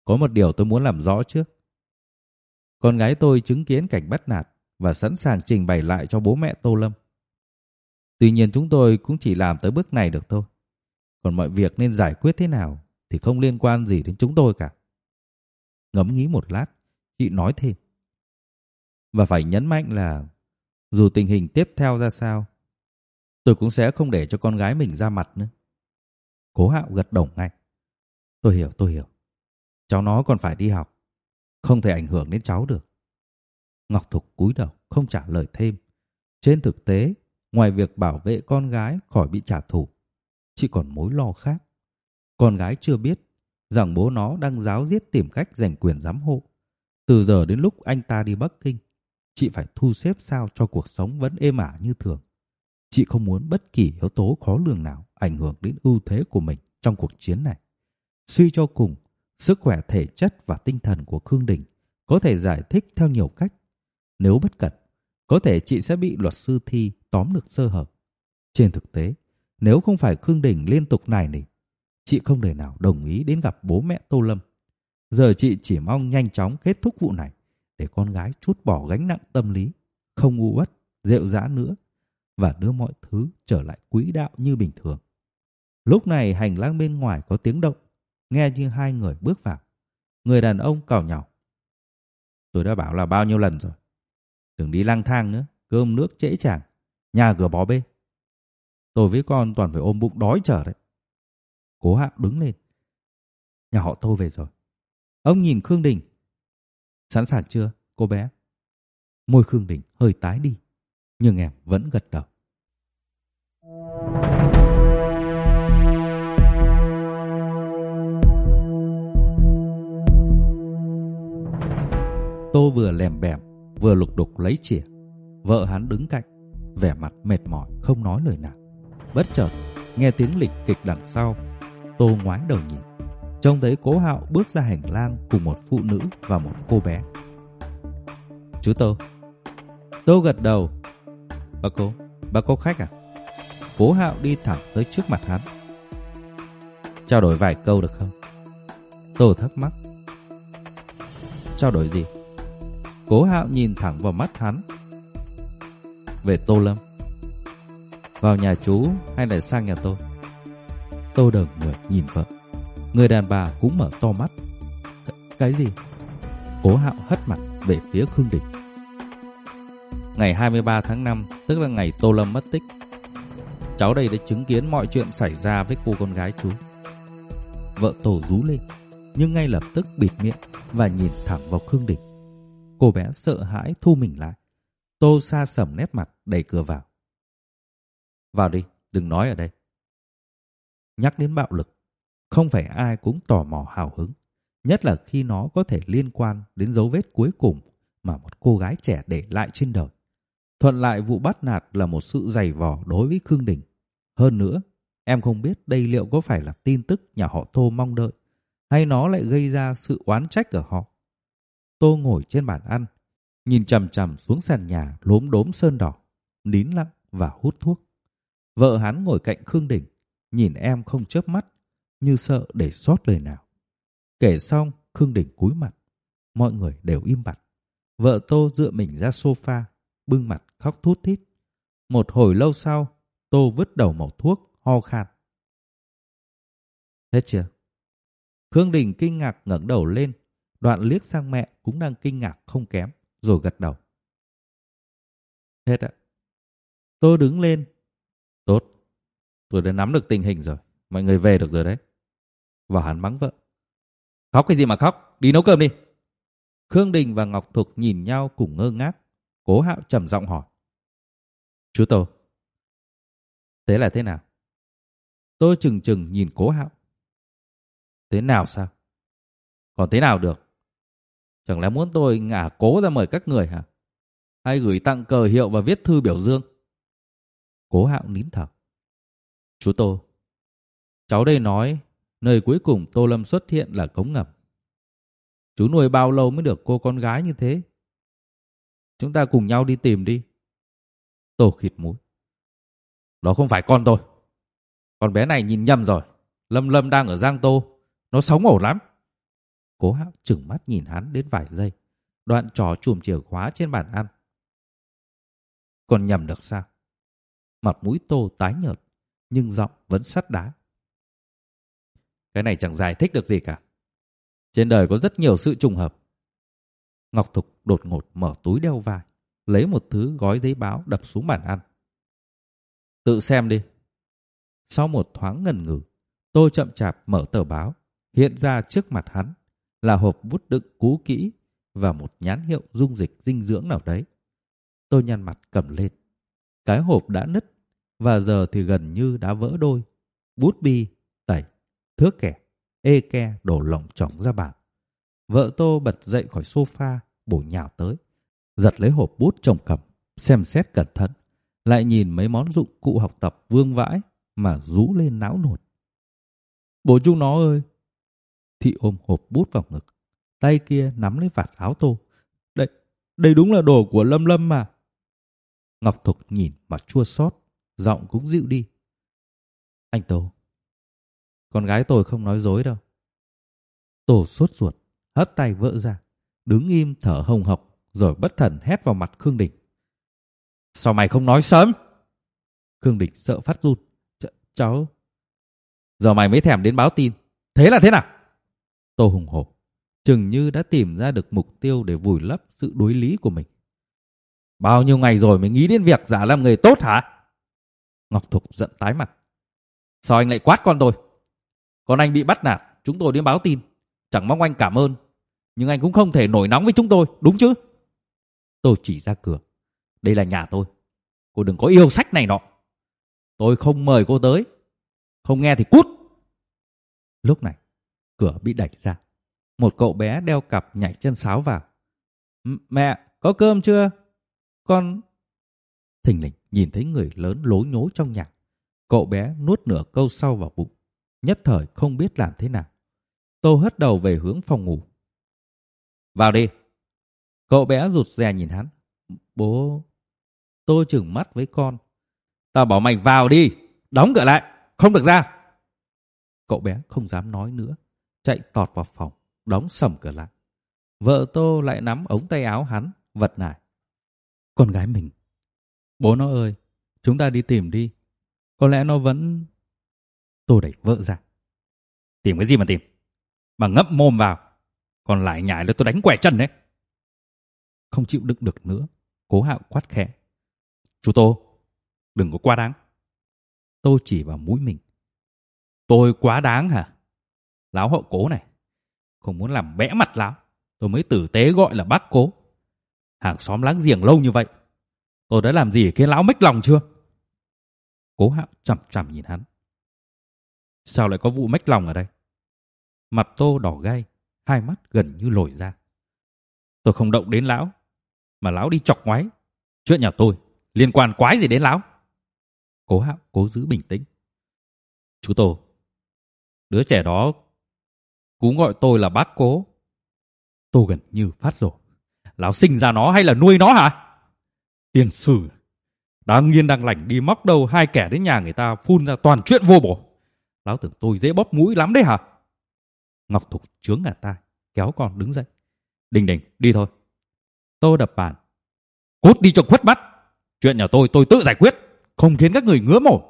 Có một điều tôi muốn làm rõ trước. Con gái tôi chứng kiến cảnh bắt nạt và sẵn sàng trình bày lại cho bố mẹ Tô Lâm. Tuy nhiên chúng tôi cũng chỉ làm tới bước này được thôi. Còn mọi việc nên giải quyết thế nào thì không liên quan gì đến chúng tôi cả. Ngẫm nghĩ một lát, chị nói thêm. Và phải nhấn mạnh là dù tình hình tiếp theo ra sao, tôi cũng sẽ không để cho con gái mình ra mặt nữa. Cố Hạo gật đầu ngay. Tôi hiểu, tôi hiểu. Cháu nó còn phải đi học, không thể ảnh hưởng đến cháu được. Ngọc Thục cúi đầu không trả lời thêm. Trên thực tế, ngoài việc bảo vệ con gái khỏi bị trả thù, chị còn mối lo khác. Con gái chưa biết rằng bố nó đang ráo riết tìm cách giành quyền giám hộ. Từ giờ đến lúc anh ta đi Bắc Kinh, chị phải thu xếp sao cho cuộc sống vẫn êm ả như thường. Chị không muốn bất kỳ yếu tố khó lường nào ảnh hưởng đến ưu thế của mình trong cuộc chiến này. Suy cho cùng, sức khỏe thể chất và tinh thần của Khương Đình có thể giải thích theo nhiều cách. Nếu bất cẩn, có thể chị sẽ bị luật sư Thi tóm được sơ hở. Trên thực tế, nếu không phải Khương Đình liên tục nài nỉ, chị không thể nào đồng ý đến gặp bố mẹ Tô Lâm. Giờ chị chỉ mong nhanh chóng kết thúc vụ này để con gái trút bỏ gánh nặng tâm lý, không u uất, rệu rã nữa và đưa mọi thứ trở lại quỹ đạo như bình thường. Lúc này hành lang bên ngoài có tiếng động, nghe như hai người bước vào. Người đàn ông càu nhàu. Tôi đã bảo là bao nhiêu lần rồi. Đừng đi lang thang nữa, cơm nước trễ chàng, nhà cửa bó bê. Tôi với con toàn phải ôm bụng đói chờ đấy. Cố Hạo đứng lên. Nhà họ Tô về rồi. Ông nhìn Khương Đình. Sẵn sàng chưa, cô bé? Môi Khương Đình hơi tái đi, nhưng em vẫn gật đầu. Tô vừa lèm bèm, vừa lục đục lấy chìa. Vợ hắn đứng cạnh, vẻ mặt mệt mỏi, không nói lời nào. Bất chợt, nghe tiếng lịch kịch đằng sau. Tô ngoái đầu nhìn, trông thấy Cố Hạo bước ra hành lang cùng một phụ nữ và một cô bé. Chú Tô. Tô gật đầu. Bà cô, bà có khách à? Cố Hạo đi thẳng tới trước mặt hắn. Trao đổi vài câu được không? Tô thắc mắc. Trao đổi gì? Cố Hạo nhìn thẳng vào mắt hắn. Về Tô Lâm. Vào nhà chú hay là sang nhà tôi? Tô đờ người nhìn vợ. Người đàn bà cũng mở to mắt. Cái gì? Cố Hạo hất mặt về phía Khương Đình. Ngày hai mươi ba tháng năm, tức là ngày Tô Lâm mất tích, cháu đây đã chứng kiến mọi chuyện xảy ra với cô con gái chú. Vợ Tô rú lên, nhưng ngay lập tức bịt miệng và nhìn thẳng vào Khương Đình. Cô bé sợ hãi thu mình lại. Tô sa sầm nét mặt đẩy cửa vào. Vào đi, đừng nói ở đây. Nhắc đến bạo lực, không phải ai cũng tò mò hào hứng, nhất là khi nó có thể liên quan đến dấu vết cuối cùng mà một cô gái trẻ để lại trên đời. Thuận lại vụ bắt nạt là một sự dày vò đối với Khương Đình. Hơn nữa, em không biết đây liệu có phải là tin tức nhà họ Tô mong đợi, hay nó lại gây ra sự oán trách ở họ. Tô ngồi trên bàn ăn, nhìn chằm chằm xuống sàn nhà lốm đốm sơn đỏ, nín lặng và hút thuốc. Vợ hắn ngồi cạnh Khương Đình, nhìn em không chớp mắt, như sợ để sót lời nào. Kể xong, Khương Đình cúi mặt. Mọi người đều im bặt. Vợ Tô dựa mình ra sofa, bưng mặt khóc thút thít. Một hồi lâu sau, Tô vứt đầu mẩu thuốc, ho khan. Hết chưa? Khương Đình kinh ngạc ngẩng đầu lên, đoạn liếc sang mẹ cũng đang kinh ngạc không kém, rồi gật đầu. Hết ạ. Tô đứng lên. Tốt, tôi đã nắm được tình hình rồi, mọi người về được rồi đấy. Và hắn mắng vợ. Khóc cái gì mà khóc, đi nấu cơm đi. Khương Đình và Ngọc Thục nhìn nhau cùng ngơ ngác. Cố Hạo trầm giọng hỏi. Chú Tô, thế là thế nào? Tôi chừng chừng nhìn Cố Hạo. Thế nào sao? Còn thế nào được? Chẳng lẽ muốn tôi ngả Cố ra mời các người hả? Hay gửi tặng cờ hiệu và viết thư biểu dương? Cố Hạo nín thở. Chú Tô, cháu đây nói nơi cuối cùng Tô Lâm xuất hiện là cống ngầm. Chú nuôi bao lâu mới được cô con gái như thế? Chúng ta cùng nhau đi tìm đi. Tô khịt mũi. Đó không phải con tôi. Con bé này nhìn nhầm rồi. Lâm Lâm đang ở Giang Tô. Nó sống ổn lắm. Cố Hạo trừng mắt nhìn hắn đến vài giây, đoạn trỏ chùm chìa khóa trên bàn ăn. Còn nhầm được sao? Mặt mũi Tô tái nhợt, nhưng giọng vẫn sắt đá. Cái này chẳng giải thích được gì cả. Trên đời có rất nhiều sự trùng hợp. Ngọc Thục đột ngột mở túi đeo vai, lấy một thứ gói giấy báo đập xuống bàn ăn. Tự xem đi. Sau một thoáng ngần ngừ, Tô chậm chạp mở tờ báo. Hiện ra trước mặt hắn là hộp bút đựng cũ kỹ và một nhãn hiệu dung dịch dinh dưỡng nào đấy. Tô nhăn mặt cầm lên. Cái hộp đã nứt và giờ thì gần như đã vỡ đôi. Bút bi, tẩy, thước kẻ, ê ke đổ lỏng chỏng ra bàn. Vợ Tô bật dậy khỏi sofa, bổ nhào tới, giật lấy hộp bút chồng cầm, xem xét cẩn thận, lại nhìn mấy món dụng cụ học tập vương vãi mà rú lên não nột. Bố chúng nó ơi! Thị ôm hộp bút vào ngực, tay kia nắm lấy vạt áo Tô. Đây, đây đúng là đồ của Lâm Lâm mà. Ngọc Thục nhìn mà chua xót, giọng cũng dịu đi. Anh Tô, con gái tôi không nói dối đâu. Tô sốt ruột, hất tay vợ ra, đứng im thở hồng hộc, rồi bất thần hét vào mặt Khương Đình. Sao mày không nói sớm? Khương Đình sợ phát run. Ch cháu... Giờ mày mới thèm đến báo tin. Thế là thế nào? Tô hùng hổ, chừng như đã tìm ra được mục tiêu để vùi lấp sự đối lý của mình. Bao nhiêu ngày rồi mới nghĩ đến việc giả làm người tốt hả? Ngọc Thục giận tái mặt. Sao anh lại quát con tôi? Con anh bị bắt nạt, chúng tôi đến báo tin. Chẳng mong anh cảm ơn, nhưng anh cũng không thể nổi nóng với chúng tôi, đúng chứ? Tôi chỉ ra cửa. Đây là nhà tôi. Cô đừng có yêu sách này nọ. Tôi không mời cô tới. Không nghe thì cút. Lúc này, cửa bị đẩy ra. Một cậu bé đeo cặp nhảy chân sáo vào. Mẹ, có cơm chưa? Con... Thình lình nhìn thấy người lớn lố nhố trong nhà. Cậu bé nuốt nửa câu sau vào bụng, nhất thời không biết làm thế nào. Tô hất đầu về hướng phòng ngủ. Vào đi. Cậu bé rụt rè nhìn hắn. Bố... Tô trừng mắt với con. Tao bảo mày vào đi. Đóng cửa lại. Không được ra. Cậu bé không dám nói nữa, chạy tọt vào phòng, đóng sầm cửa lại. Vợ Tô lại nắm ống tay áo hắn, vật nài. Con gái mình. Bố nó ơi, chúng ta đi tìm đi. Có lẽ nó vẫn... Tô đẩy vợ ra. Tìm cái gì mà tìm? Mà ngậm mồm vào. Còn lại nhảy là tôi đánh quẻ chân đấy. Không chịu đựng được nữa, Cố Hạo quát khẽ. Chú Tô, đừng có quá đáng. Tô chỉ vào mũi mình. Tôi quá đáng hả? Láo hậu Cố này. Không muốn làm bẽ mặt láo, tôi mới tử tế gọi là bác Cố. Hàng xóm láng giềng lâu như vậy, tôi đã làm gì khiến láo mếch lòng chưa? Cố Hạo chằm chằm nhìn hắn. Sao lại có vụ mếch lòng ở đây? Mặt Tô đỏ gay, hai mắt gần như lồi ra. Tôi không động đến lão, mà lão đi chọc ngoáy. Chuyện nhà tôi liên quan quái gì đến lão? Cố Hạo cố giữ bình tĩnh. Chú Tô, đứa trẻ đó cũng gọi tôi là bác Cố. Tô gần như phát rồ. Lão sinh ra nó hay là nuôi nó hả? Tiền sử đang nghiên đang lành đi móc đầu hai kẻ đến nhà người ta phun ra toàn chuyện vô bổ. Lão tưởng tôi dễ bóp mũi lắm đấy hả? Ngọc Thục chướng ngả tai, kéo con đứng dậy. Đình Đình, đi thôi. Tô đập bàn. Cút đi cho khuất mắt. Chuyện nhà tôi tôi tự giải quyết, không khiến các người ngứa mồm.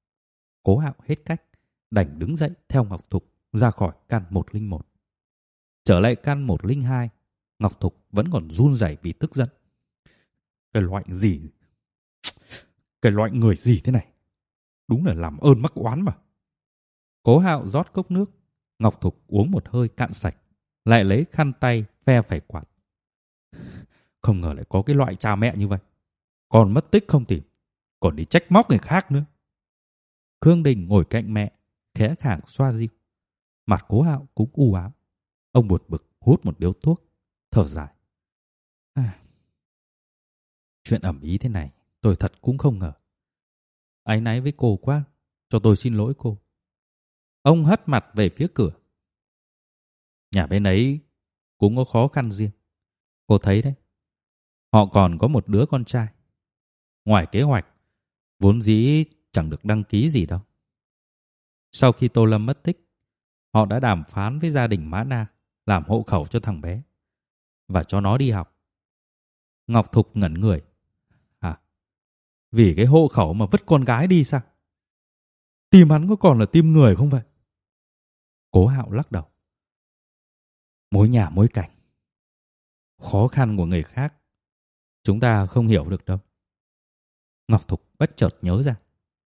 Cố Hạo hết cách, đành đứng dậy theo Ngọc Thục ra khỏi căn một linh một. Trở lại căn một linh hai, Ngọc Thục vẫn còn run rẩy vì tức giận. Cái loại gì? Cái loại người gì thế này? Đúng là làm ơn mắc oán mà. Cố Hạo rót cốc nước. Ngọc Thục uống một hơi cạn sạch, lại lấy khăn tay phe phẩy quạt. Không ngờ lại có cái loại cha mẹ như vậy. Còn mất tích không tìm, còn đi trách móc người khác nữa. Khương Đình ngồi cạnh mẹ, khẽ khàng xoa dịu. Mặt Cố Hạo cũng u ám. Ông buồn bực hút một điếu thuốc, thở dài. À, chuyện ầm ĩ thế này, tôi thật cũng không ngờ. Áy náy với cô quá, cho tôi xin lỗi cô. Ông hất mặt về phía cửa. Nhà bên ấy cũng có khó khăn riêng. Cô thấy đấy, họ còn có một đứa con trai. Ngoài kế hoạch, vốn dĩ chẳng được đăng ký gì đâu. Sau khi Tô Lâm mất tích, họ đã đàm phán với gia đình Mã Na làm hộ khẩu cho thằng bé và cho nó đi học. Ngọc Thục ngẩn người. À, vì cái hộ khẩu mà vứt con gái đi sao? Tim hắn có còn là tim người không vậy? Cố Hạo lắc đầu. Mỗi nhà mỗi cảnh. Khó khăn của người khác chúng ta không hiểu được đâu. Ngọc Thục bất chợt nhớ ra.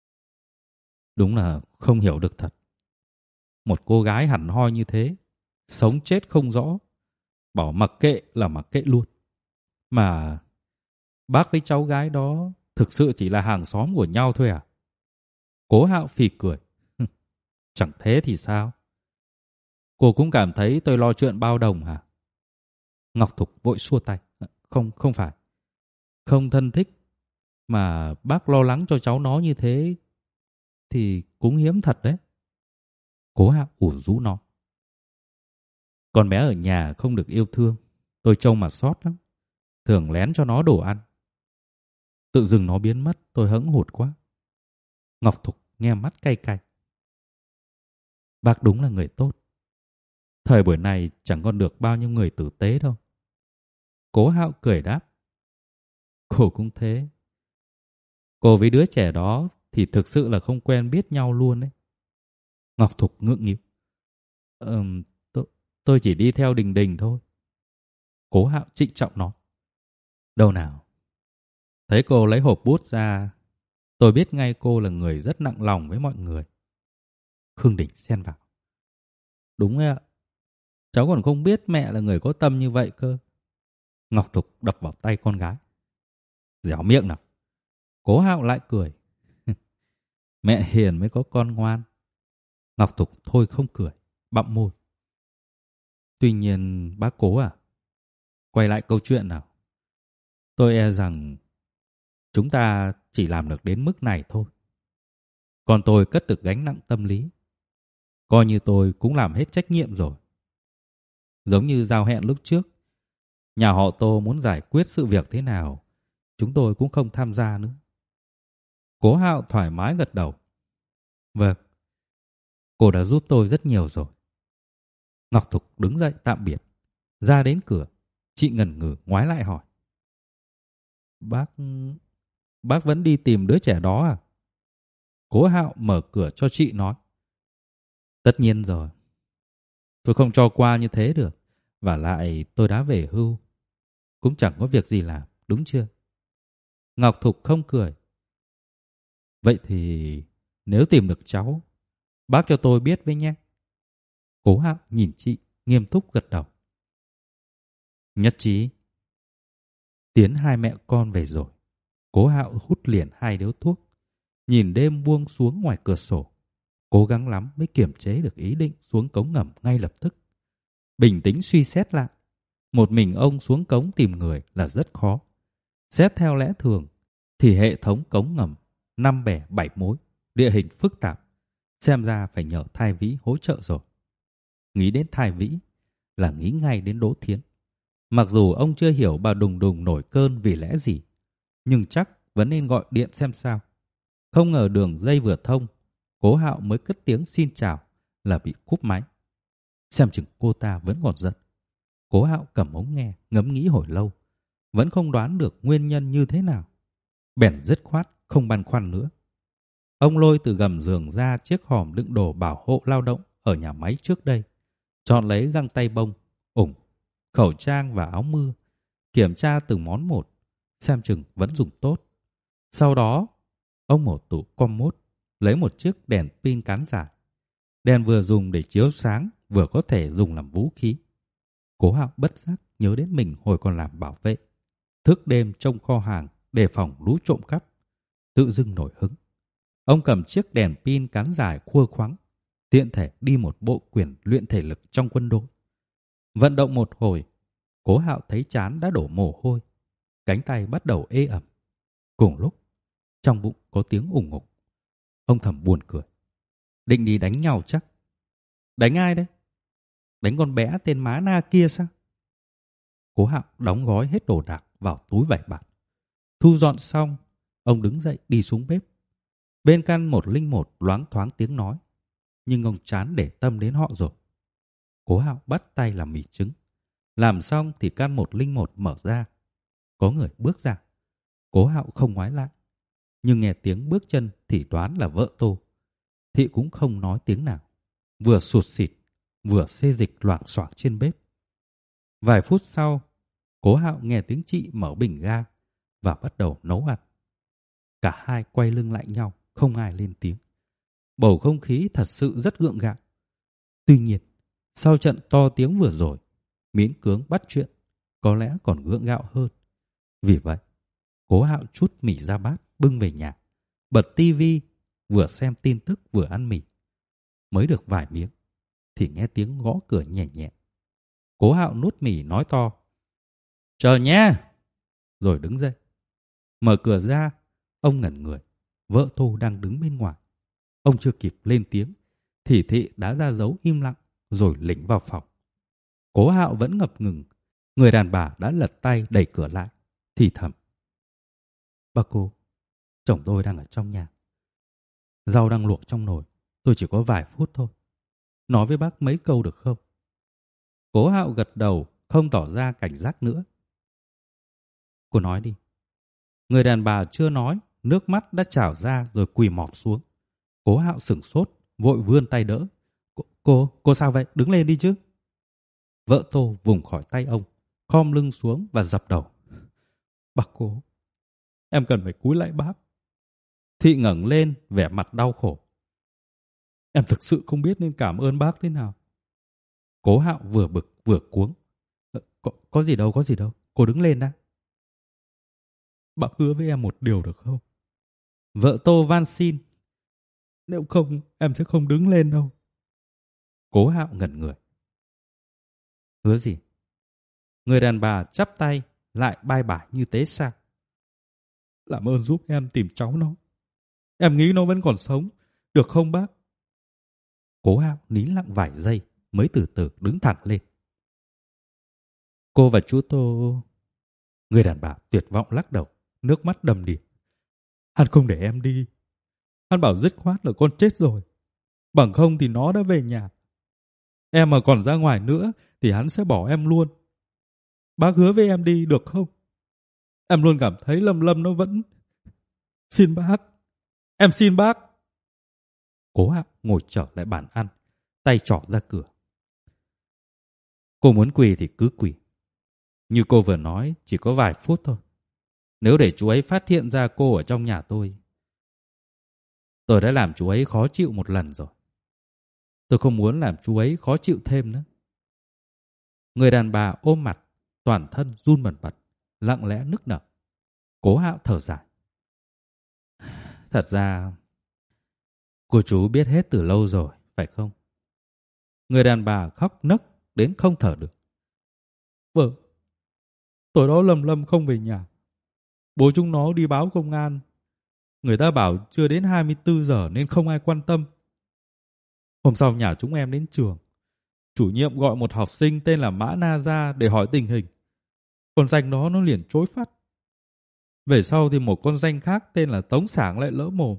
Đúng là không hiểu được thật. Một cô gái hẳn hoi như thế, sống chết không rõ, bảo mặc kệ là mặc kệ luôn. Mà bác với cháu gái đó thực sự chỉ là hàng xóm của nhau thôi à? Cố Hạo phì cười. Chẳng thế thì sao? Cô cũng cảm thấy tôi lo chuyện bao đồng hả? Ngọc Thục vội xua tay. Không, không phải. Không thân thích mà bác lo lắng cho cháu nó như thế thì cũng hiếm thật đấy. Cố Hạo ủ rũ nó. Con bé ở nhà không được yêu thương, tôi trông mà xót lắm. Thường lén cho nó đồ ăn. Tự dưng nó biến mất, tôi hững hụt quá. Ngọc Thục nghe mắt cay cay. Bác đúng là người tốt. Thời buổi này chẳng còn được bao nhiêu người tử tế đâu. Cố Hạo cười đáp. Cô cũng thế. Cô với đứa trẻ đó thì thực sự là không quen biết nhau luôn đấy. Ngọc Thục ngượng nghịu. Ừm, tôi, tôi chỉ đi theo Đình Đình thôi. Cố Hạo trịnh trọng nói. Đâu nào. Thấy cô lấy hộp bút ra, tôi biết ngay cô là người rất nặng lòng với mọi người. Khương Đình xen vào. Đúng ấy ạ. Cháu còn không biết mẹ là người có tâm như vậy cơ. Ngọc Thục đập vào tay con gái. Dẻo miệng nào. Cố Hạo lại cười. Mẹ hiền mới có con ngoan. Ngọc Thục thôi không cười, bặm môi. Tuy nhiên bác Cố à, quay lại câu chuyện nào. Tôi e rằng chúng ta chỉ làm được đến mức này thôi. Còn tôi cất được gánh nặng tâm lý. Coi như tôi cũng làm hết trách nhiệm rồi. Giống như giao hẹn lúc trước, nhà họ Tô muốn giải quyết sự việc thế nào, chúng tôi cũng không tham gia nữa. Cố Hạo thoải mái gật đầu. Vâng, cô đã giúp tôi rất nhiều rồi. Ngọc Thục đứng dậy tạm biệt. Ra đến cửa, chị ngần ngừ ngoái lại hỏi. Bác... Bác vẫn đi tìm đứa trẻ đó à? Cố Hạo mở cửa cho chị nói. Tất nhiên rồi. Tôi không cho qua như thế được. Và lại tôi đã về hưu. Cũng chẳng có việc gì làm, đúng chưa? Ngọc Thục không cười. Vậy thì nếu tìm được cháu, bác cho tôi biết với nhé. Cố Hạo nhìn chị, nghiêm túc gật đầu. Nhất trí. Tiến hai mẹ con về rồi. Cố Hạo hút liền hai điếu thuốc, nhìn đêm buông xuống ngoài cửa sổ. Cố gắng lắm mới kiềm chế được ý định xuống cống ngầm ngay lập tức. Bình tĩnh suy xét lại, một mình ông xuống cống tìm người là rất khó. Xét theo lẽ thường thì hệ thống cống ngầm năm bẻ bảy mối, địa hình phức tạp, xem ra phải nhờ Thai Vĩ hỗ trợ rồi. Nghĩ đến Thai Vĩ là nghĩ ngay đến Đỗ Thiến. Mặc dù ông chưa hiểu bà đùng đùng nổi cơn vì lẽ gì, nhưng chắc vẫn nên gọi điện xem sao. Không ngờ đường dây vừa thông, Cố Hạo mới cất tiếng xin chào là bị cúp máy. Xem chừng cô ta vẫn còn giận. Cố Hạo cầm ống nghe ngẫm nghĩ hồi lâu, vẫn không đoán được nguyên nhân như thế nào. Bèn dứt khoát không băn khoăn nữa. Ông lôi từ gầm giường ra chiếc hòm đựng đồ bảo hộ lao động ở nhà máy trước đây, chọn lấy găng tay bông, ủng, khẩu trang và áo mưa, kiểm tra từng món một, xem chừng vẫn dùng tốt. Sau đó, ông mở tủ commode, lấy một chiếc đèn pin cán dài. Đèn vừa dùng để chiếu sáng, vừa có thể dùng làm vũ khí. Cố Hạo bất giác nhớ đến mình hồi còn làm bảo vệ, thức đêm trong kho hàng đề phòng lũ trộm cắp. Tự dưng nổi hứng. Ông cầm chiếc đèn pin cán dài khua khoắng, tiện thể đi một bộ quyền luyện thể lực trong quân đội. Vận động một hồi, Cố Hạo thấy trán đã đổ mồ hôi, cánh tay bắt đầu ê ẩm. Cùng lúc, trong bụng có tiếng ủng ục. Ông thầm buồn cười. Định đi đánh nhau chắc. Đánh ai đấy? Đánh con bé tên má na kia sao? Cố Hạo đóng gói hết đồ đạc vào túi vải bạt. Thu dọn xong, ông đứng dậy đi xuống bếp. Bên căn một linh một loáng thoáng tiếng nói, nhưng ông chán để tâm đến họ rồi. Cố Hạo bắt tay làm mì trứng. Làm xong thì căn một linh một mở ra. Có người bước ra. Cố Hạo không ngoái lại. Nhưng nghe tiếng bước chân thì đoán là vợ Tô. Thị cũng không nói tiếng nào. Vừa sụt xịt, vừa xê dịch loạng xoạng trên bếp. Vài phút sau, Cố Hạo nghe tiếng chị mở bình ga và bắt đầu nấu ăn. Cả hai quay lưng lại nhau, không ai lên tiếng. Bầu không khí thật sự rất gượng gạo. Tuy nhiên, sau trận to tiếng vừa rồi, miễn cưỡng bắt chuyện, có lẽ còn gượng gạo hơn. Vì vậy, Cố Hạo trút mì ra bát, bưng về nhà, bật tivi, vừa xem tin tức vừa ăn mì. Mới được vài miếng, thì nghe tiếng gõ cửa nhẹ nhẹ. Cố Hạo nuốt mì nói to: "Chờ nhé!" Rồi đứng dậy. Mở cửa ra, ông ngẩn người. Vợ Tô đang đứng bên ngoài. Ông chưa kịp lên tiếng, thì Thị đã ra dấu im lặng rồi lỉnh vào phòng. Cố Hạo vẫn ngập ngừng. Người đàn bà đã lật tay đẩy cửa lại, thì thầm: "Bác cô, chồng tôi đang ở trong nhà. Rau đang luộc trong nồi, tôi chỉ có vài phút thôi. Nói với bác mấy câu được không?" Cố Hạo gật đầu, không tỏ ra cảnh giác nữa. "Cô nói đi." Người đàn bà chưa nói, nước mắt đã trào ra rồi quỳ mọp xuống. Cố Hạo sửng sốt, vội vươn tay đỡ. Cô, cô, cô sao vậy? Đứng lên đi chứ." Vợ Tô vùng khỏi tay ông, khom lưng xuống và dập đầu. "Bác cố, em cần phải cúi lại bác." Thị ngẩng lên, vẻ mặt đau khổ. "Em thực sự không biết nên cảm ơn bác thế nào." Cố Hạo vừa bực vừa cuống. Có, có gì đâu, có gì đâu. Cô đứng lên đã. "Bác hứa với em một điều được không?" Vợ Tô van xin. "Nếu không, em sẽ không đứng lên đâu." Cố Hạo ngẩn người. "Hứa gì?" Người đàn bà chắp tay, lại bai bải như tế sao. "Làm ơn giúp em tìm cháu nó. Em nghĩ nó vẫn còn sống. Được không bác?" Cố Hạo nín lặng vài giây, mới từ từ đứng thẳng lên. "Cô và chú Tô..." Người đàn bà tuyệt vọng lắc đầu, nước mắt đầm đìa. "Hắn không để em đi. Hắn bảo dứt khoát là con chết rồi. Bằng không thì nó đã về nhà. Em mà còn ra ngoài nữa thì hắn sẽ bỏ em luôn. Bác hứa với em đi được không? Em luôn cảm thấy Lâm Lâm nó vẫn... Xin bác. Em xin bác." Cố Hạo ngồi trở lại bàn ăn, tay trỏ ra cửa. "Cô muốn quỳ thì cứ quỳ. Như cô vừa nói, chỉ có vài phút thôi. Nếu để chú ấy phát hiện ra cô ở trong nhà tôi, tôi đã làm chú ấy khó chịu một lần rồi. Tôi không muốn làm chú ấy khó chịu thêm nữa." Người đàn bà ôm mặt, toàn thân run bần bật, lặng lẽ nức nở. Cố Hạo thở dài. "Thật ra, cô chú biết hết từ lâu rồi, phải không?" Người đàn bà khóc nấc đến không thở được. "Vâng, tối đó Lâm Lâm không về nhà. Bố chúng nó đi báo công an. Người ta bảo chưa đến hai mươi tư giờ nên không ai quan tâm. Hôm sau nhà chúng em đến trường. Chủ nhiệm gọi một học sinh tên là Mã Na ra để hỏi tình hình. Con danh đó nó liền chối phát. Về sau thì một con danh khác tên là Tống Sảng lại lỡ mồm."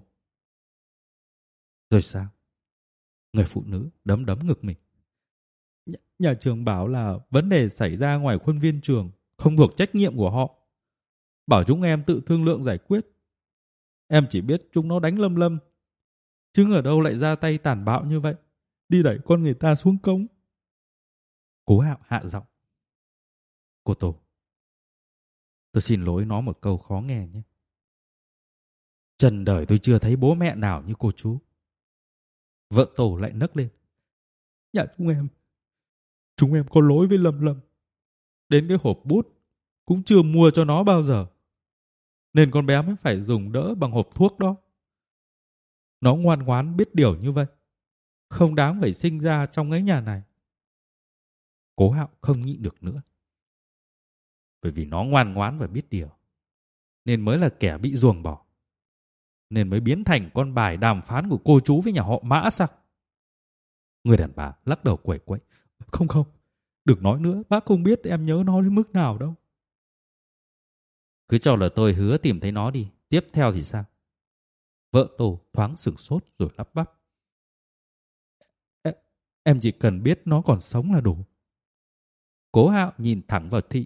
"Rồi sao?" Người phụ nữ đấm đấm ngực mình. Nh- Nhà trường bảo là vấn đề xảy ra ngoài khuôn viên trường, không thuộc trách nhiệm của họ. Bảo chúng em tự thương lượng giải quyết. Em chỉ biết chúng nó đánh Lâm Lâm, chứ ở đâu lại ra tay tàn bạo như vậy, đi đẩy con người ta xuống cống." Cố Hạo hạ giọng. "Cô Tô, tôi xin lỗi nói một câu khó nghe nhé. Trần đời tôi chưa thấy bố mẹ nào như cô chú." Vợ Tô lại nấc lên. "Nhà chúng em, chúng em có lỗi với Lâm Lâm. Đến cái hộp bút cũng chưa mua cho nó bao giờ, nên con bé mới phải dùng đỡ bằng hộp thuốc đó. Nó ngoan ngoãn biết điều như vậy, không đáng phải sinh ra trong cái nhà này." Cố Hạo không nhịn được nữa. Bởi vì nó ngoan ngoãn và biết điều, nên mới là kẻ bị ruồng bỏ, nên mới biến thành con bài đàm phán của cô chú với nhà họ Mã sao? Người đàn bà lắc đầu quẩy quậy. "Không không, đừng nói nữa, bác không biết em nhớ nó đến mức nào đâu." "Cứ cho là tôi hứa tìm thấy nó đi, tiếp theo thì sao?" Vợ Tô thoáng sửng sốt rồi lắp bắp. Em chỉ cần biết nó còn sống là đủ. Cố Hạo nhìn thẳng vào Thị.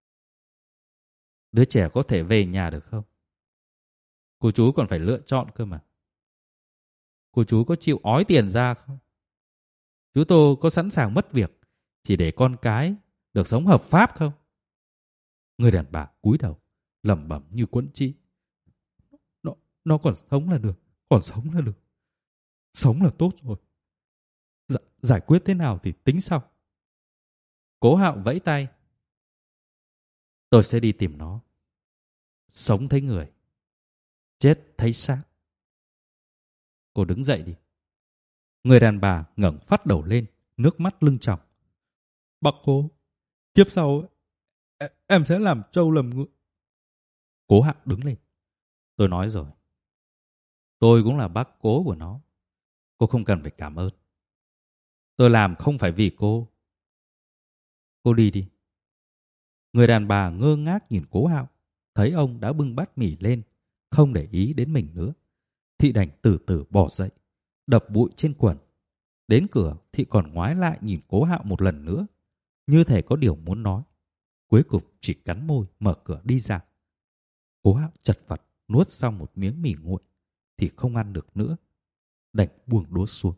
Đứa trẻ có thể về nhà được không? Cô chú còn phải lựa chọn cơ mà. Cô chú có chịu ói tiền ra không? Chú Tô có sẵn sàng mất việc chỉ để con cái được sống hợp pháp không? Người đàn bà cúi đầu, lẩm bẩm như quẫn chi. Nó, nó còn sống là được, còn sống là được. Sống là tốt rồi. Dạ, giải quyết thế nào thì tính sau. Cố Hạo vẫy tay. Tôi sẽ đi tìm nó. Sống thấy người, chết thấy xác. Cô đứng dậy đi. Người đàn bà ngẩng phát đầu lên, nước mắt lưng tròng. Bác Cố, kiếp sau em sẽ làm trâu làm ngựa. Cố Hạo đứng lên. Tôi nói rồi. Tôi cũng là bác Cố của nó. Cô không cần phải cảm ơn. Tôi làm không phải vì cô. Cô đi đi. Người đàn bà ngơ ngác nhìn Cố Hạo. Thấy ông đã bưng bát mì lên, không để ý đến mình nữa. Thị đành từ từ bỏ dậy, đập bụi trên quần. Đến cửa, Thị còn ngoái lại nhìn Cố Hạo một lần nữa, như thể có điều muốn nói. Cuối cùng chỉ cắn môi mở cửa đi ra. Cố Hạo chật vật nuốt xong một miếng mì nguội thì không ăn được nữa, đành buông đũa xuống.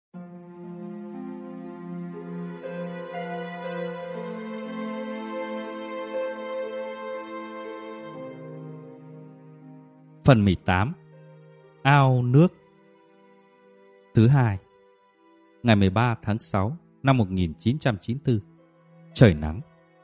Phần mười tám. Ao nước. Thứ hai, ngày mười ba tháng sáu năm một nghìn chín trăm chín mươi tư. Trời nắng.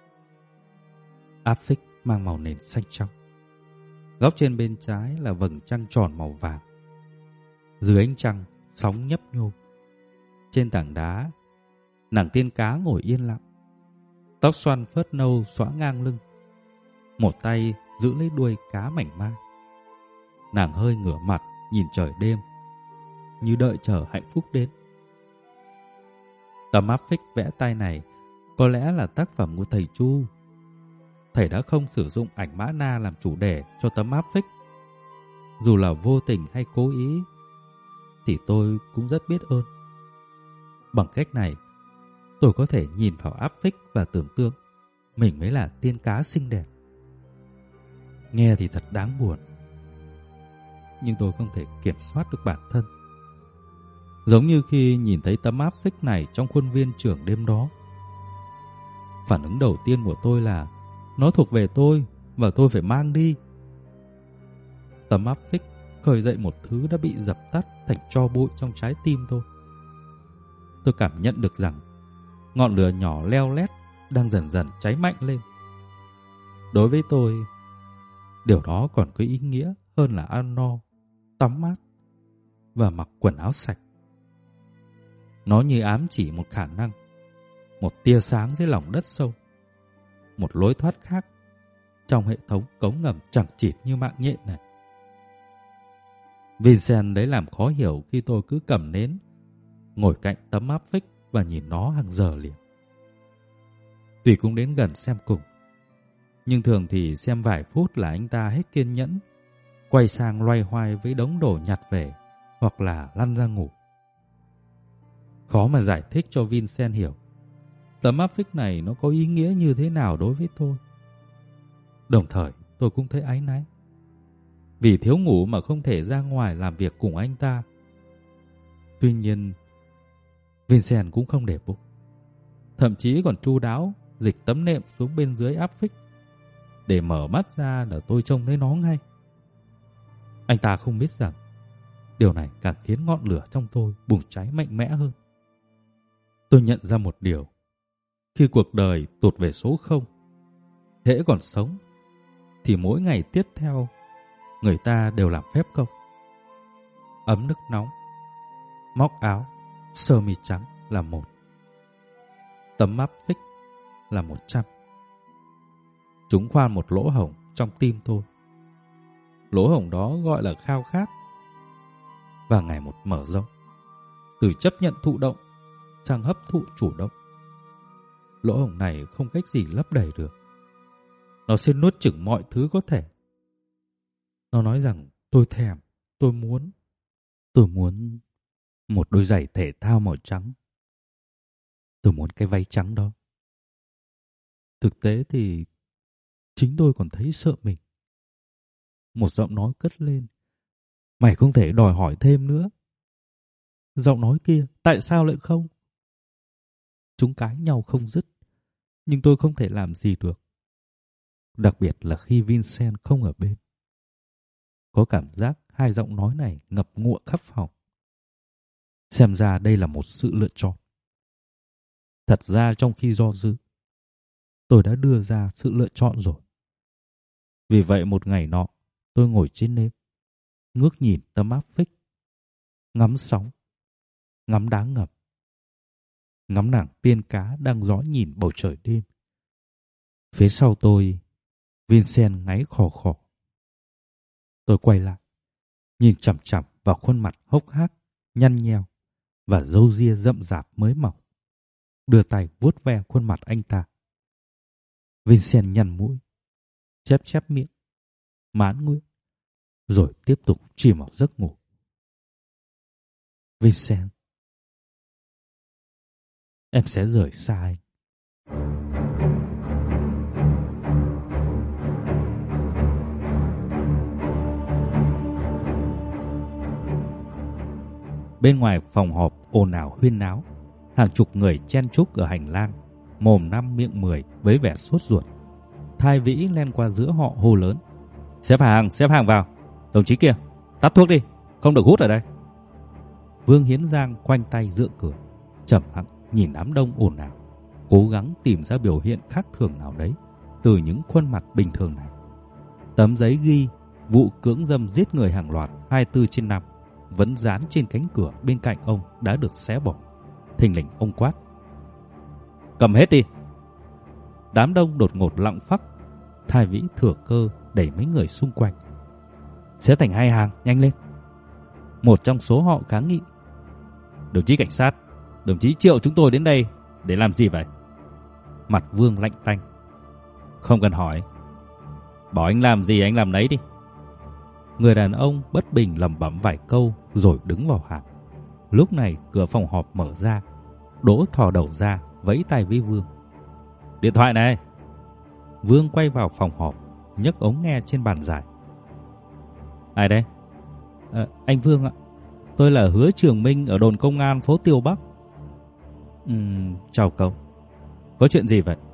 Áp phích mang màu nền xanh trong. Góc trên bên trái là vầng trăng tròn màu vàng. Dưới ánh trăng, sóng nhấp nhô. Trên tảng đá, nàng tiên cá ngồi yên lặng. Tóc xoăn phớt nâu xõa ngang lưng. Một tay giữ lấy đuôi cá mảnh mai. Nàng hơi ngửa mặt nhìn trời đêm, như đợi chờ hạnh phúc đến. Tấm áp phích vẽ tay này có lẽ là tác phẩm của thầy Chu. Thầy đã không sử dụng ảnh Mã Na làm chủ đề cho tấm áp phích. Dù là vô tình hay cố ý, thì tôi cũng rất biết ơn. Bằng cách này, tôi có thể nhìn vào áp phích và tưởng tượng mình mới là tiên cá xinh đẹp. Nghe thì thật đáng buồn, nhưng tôi không thể kiểm soát được bản thân. Giống như khi nhìn thấy tấm áp phích này trong khuôn viên trường đêm đó. Phản ứng đầu tiên của tôi là nó thuộc về tôi và tôi phải mang đi. Tấm áp phích khơi dậy một thứ đã bị dập tắt thành tro bụi trong trái tim tôi. Tôi cảm nhận được rằng ngọn lửa nhỏ leo lét đang dần dần cháy mạnh lên. Đối với tôi, điều đó còn có ý nghĩa hơn là ăn no, tắm mát và mặc quần áo sạch. Nó như ám chỉ một khả năng, một tia sáng dưới lòng đất sâu, một lối thoát khác trong hệ thống cống ngầm chẳng chịt như mạng nhện này. Vincent đấy làm khó hiểu khi tôi cứ cầm nến, ngồi cạnh tấm áp phích và nhìn nó hàng giờ liền. Tuy cũng đến gần xem cùng, nhưng thường thì xem vài phút là anh ta hết kiên nhẫn, quay sang loay hoay với đống đồ nhặt về hoặc là lăn ra ngủ. Khó mà giải thích cho Vincent hiểu tấm áp phích này nó có ý nghĩa như thế nào đối với tôi. Đồng thời tôi cũng thấy áy náy vì thiếu ngủ mà không thể ra ngoài làm việc cùng anh ta. Tuy nhiên Vincent cũng không để bụng, thậm chí còn chu đáo dịch tấm nệm xuống bên dưới áp phích để mở mắt ra là tôi trông thấy nó ngay. Anh ta không biết rằng điều này càng khiến ngọn lửa trong tôi bùng cháy mạnh mẽ hơn. Tôi nhận ra một điều: khi cuộc đời tụt về số không, hễ còn sống thì mỗi ngày tiếp theo người ta đều làm phép công. Ấm nước nóng, móc áo, sơ mi trắng là một, tấm áp phích là một trăm. Chúng khoan một lỗ hổng trong tim tôi. Lỗ hổng đó gọi là khao khát, và ngày một mở rộng, từ chấp nhận thụ động sang hấp thụ chủ động. Lỗ hổng này không cách gì lấp đầy được. Nó sẽ nuốt chửng mọi thứ có thể. Nó nói rằng tôi thèm, tôi muốn, tôi muốn một đôi giày thể thao màu trắng, Tôi muốn cái váy trắng đó. Thực tế thì chính tôi còn thấy sợ mình. Một giọng nói cất lên. Mày không thể đòi hỏi thêm nữa. Giọng nói kia, tại sao lại không? Chúng cãi nhau không dứt, nhưng tôi không thể làm gì được. Đặc biệt là khi Vincent không ở bên. Có cảm giác hai giọng nói này ngập ngụa khắp phòng. Xem ra đây là một sự lựa chọn. Thật ra trong khi do dự, tôi đã đưa ra sự lựa chọn rồi. Vì vậy một ngày nọ, tôi ngồi trên nệm, ngước nhìn tấm áp phích, ngắm sóng, ngắm đá ngầm, ngắm nàng tiên cá đang dõi nhìn bầu trời đêm. Phía sau tôi, Vincent ngáy khò khò. Tôi quay lại, nhìn chằm chằm vào khuôn mặt hốc hác, nhăn nheo và râu ria rậm rạp mới mỏng, đưa tay vuốt ve khuôn mặt anh ta. Vincent nhăn mũi, chép chép miệng, mãn nguyện, rồi tiếp tục chìm vào giấc ngủ. Vincent, em sẽ rời xa anh. Bên ngoài phòng họp ồn ào huyên náo, hàng chục người chen chúc ở hành lang, mồm năm miệng mười với vẻ sốt ruột. Thái Vĩ len qua giữa họ hô lớn: "Xếp hàng, xếp hàng vào. Đồng chí kia, tắt thuốc đi, không được hút ở đây." Vương Hiến Giang khoanh tay dựa cửa, trầm lặng nhìn đám đông ồn ào, cố gắng tìm ra biểu hiện khác thường nào đấy từ những khuôn mặt bình thường này. Tấm giấy ghi vụ cưỡng dâm giết người hàng loạt hai mươi tư trên năm vẫn dán trên cánh cửa bên cạnh ông đã được xé bỏ. Thình lình ông quát: "Cầm hết đi!" Đám đông đột ngột lặng phắc. Thái Vĩ thừa cơ đẩy mấy người xung quanh: "Xếp thành hai hàng, nhanh lên!" Một trong số họ kháng nghị: "Đồng chí cảnh sát, đồng chí triệu chúng tôi đến đây để làm gì vậy?" Mặt Vương lạnh tanh: "Không cần hỏi. Bảo anh làm gì anh làm nấy đi." Người đàn ông bất bình lẩm bẩm vài câu rồi đứng vào hàng. Lúc này cửa phòng họp mở ra. Đỗ thò đầu ra vẫy tay với Vương: "Điện thoại này." Vương quay vào phòng họp, nhấc ống nghe trên bàn giải: "Ai đây?" À, "Anh Vương ạ. Tôi là Hứa Trường Minh ở đồn công an phố Tiêu Bắc." Ừm, "Chào cậu. Có chuyện gì vậy?"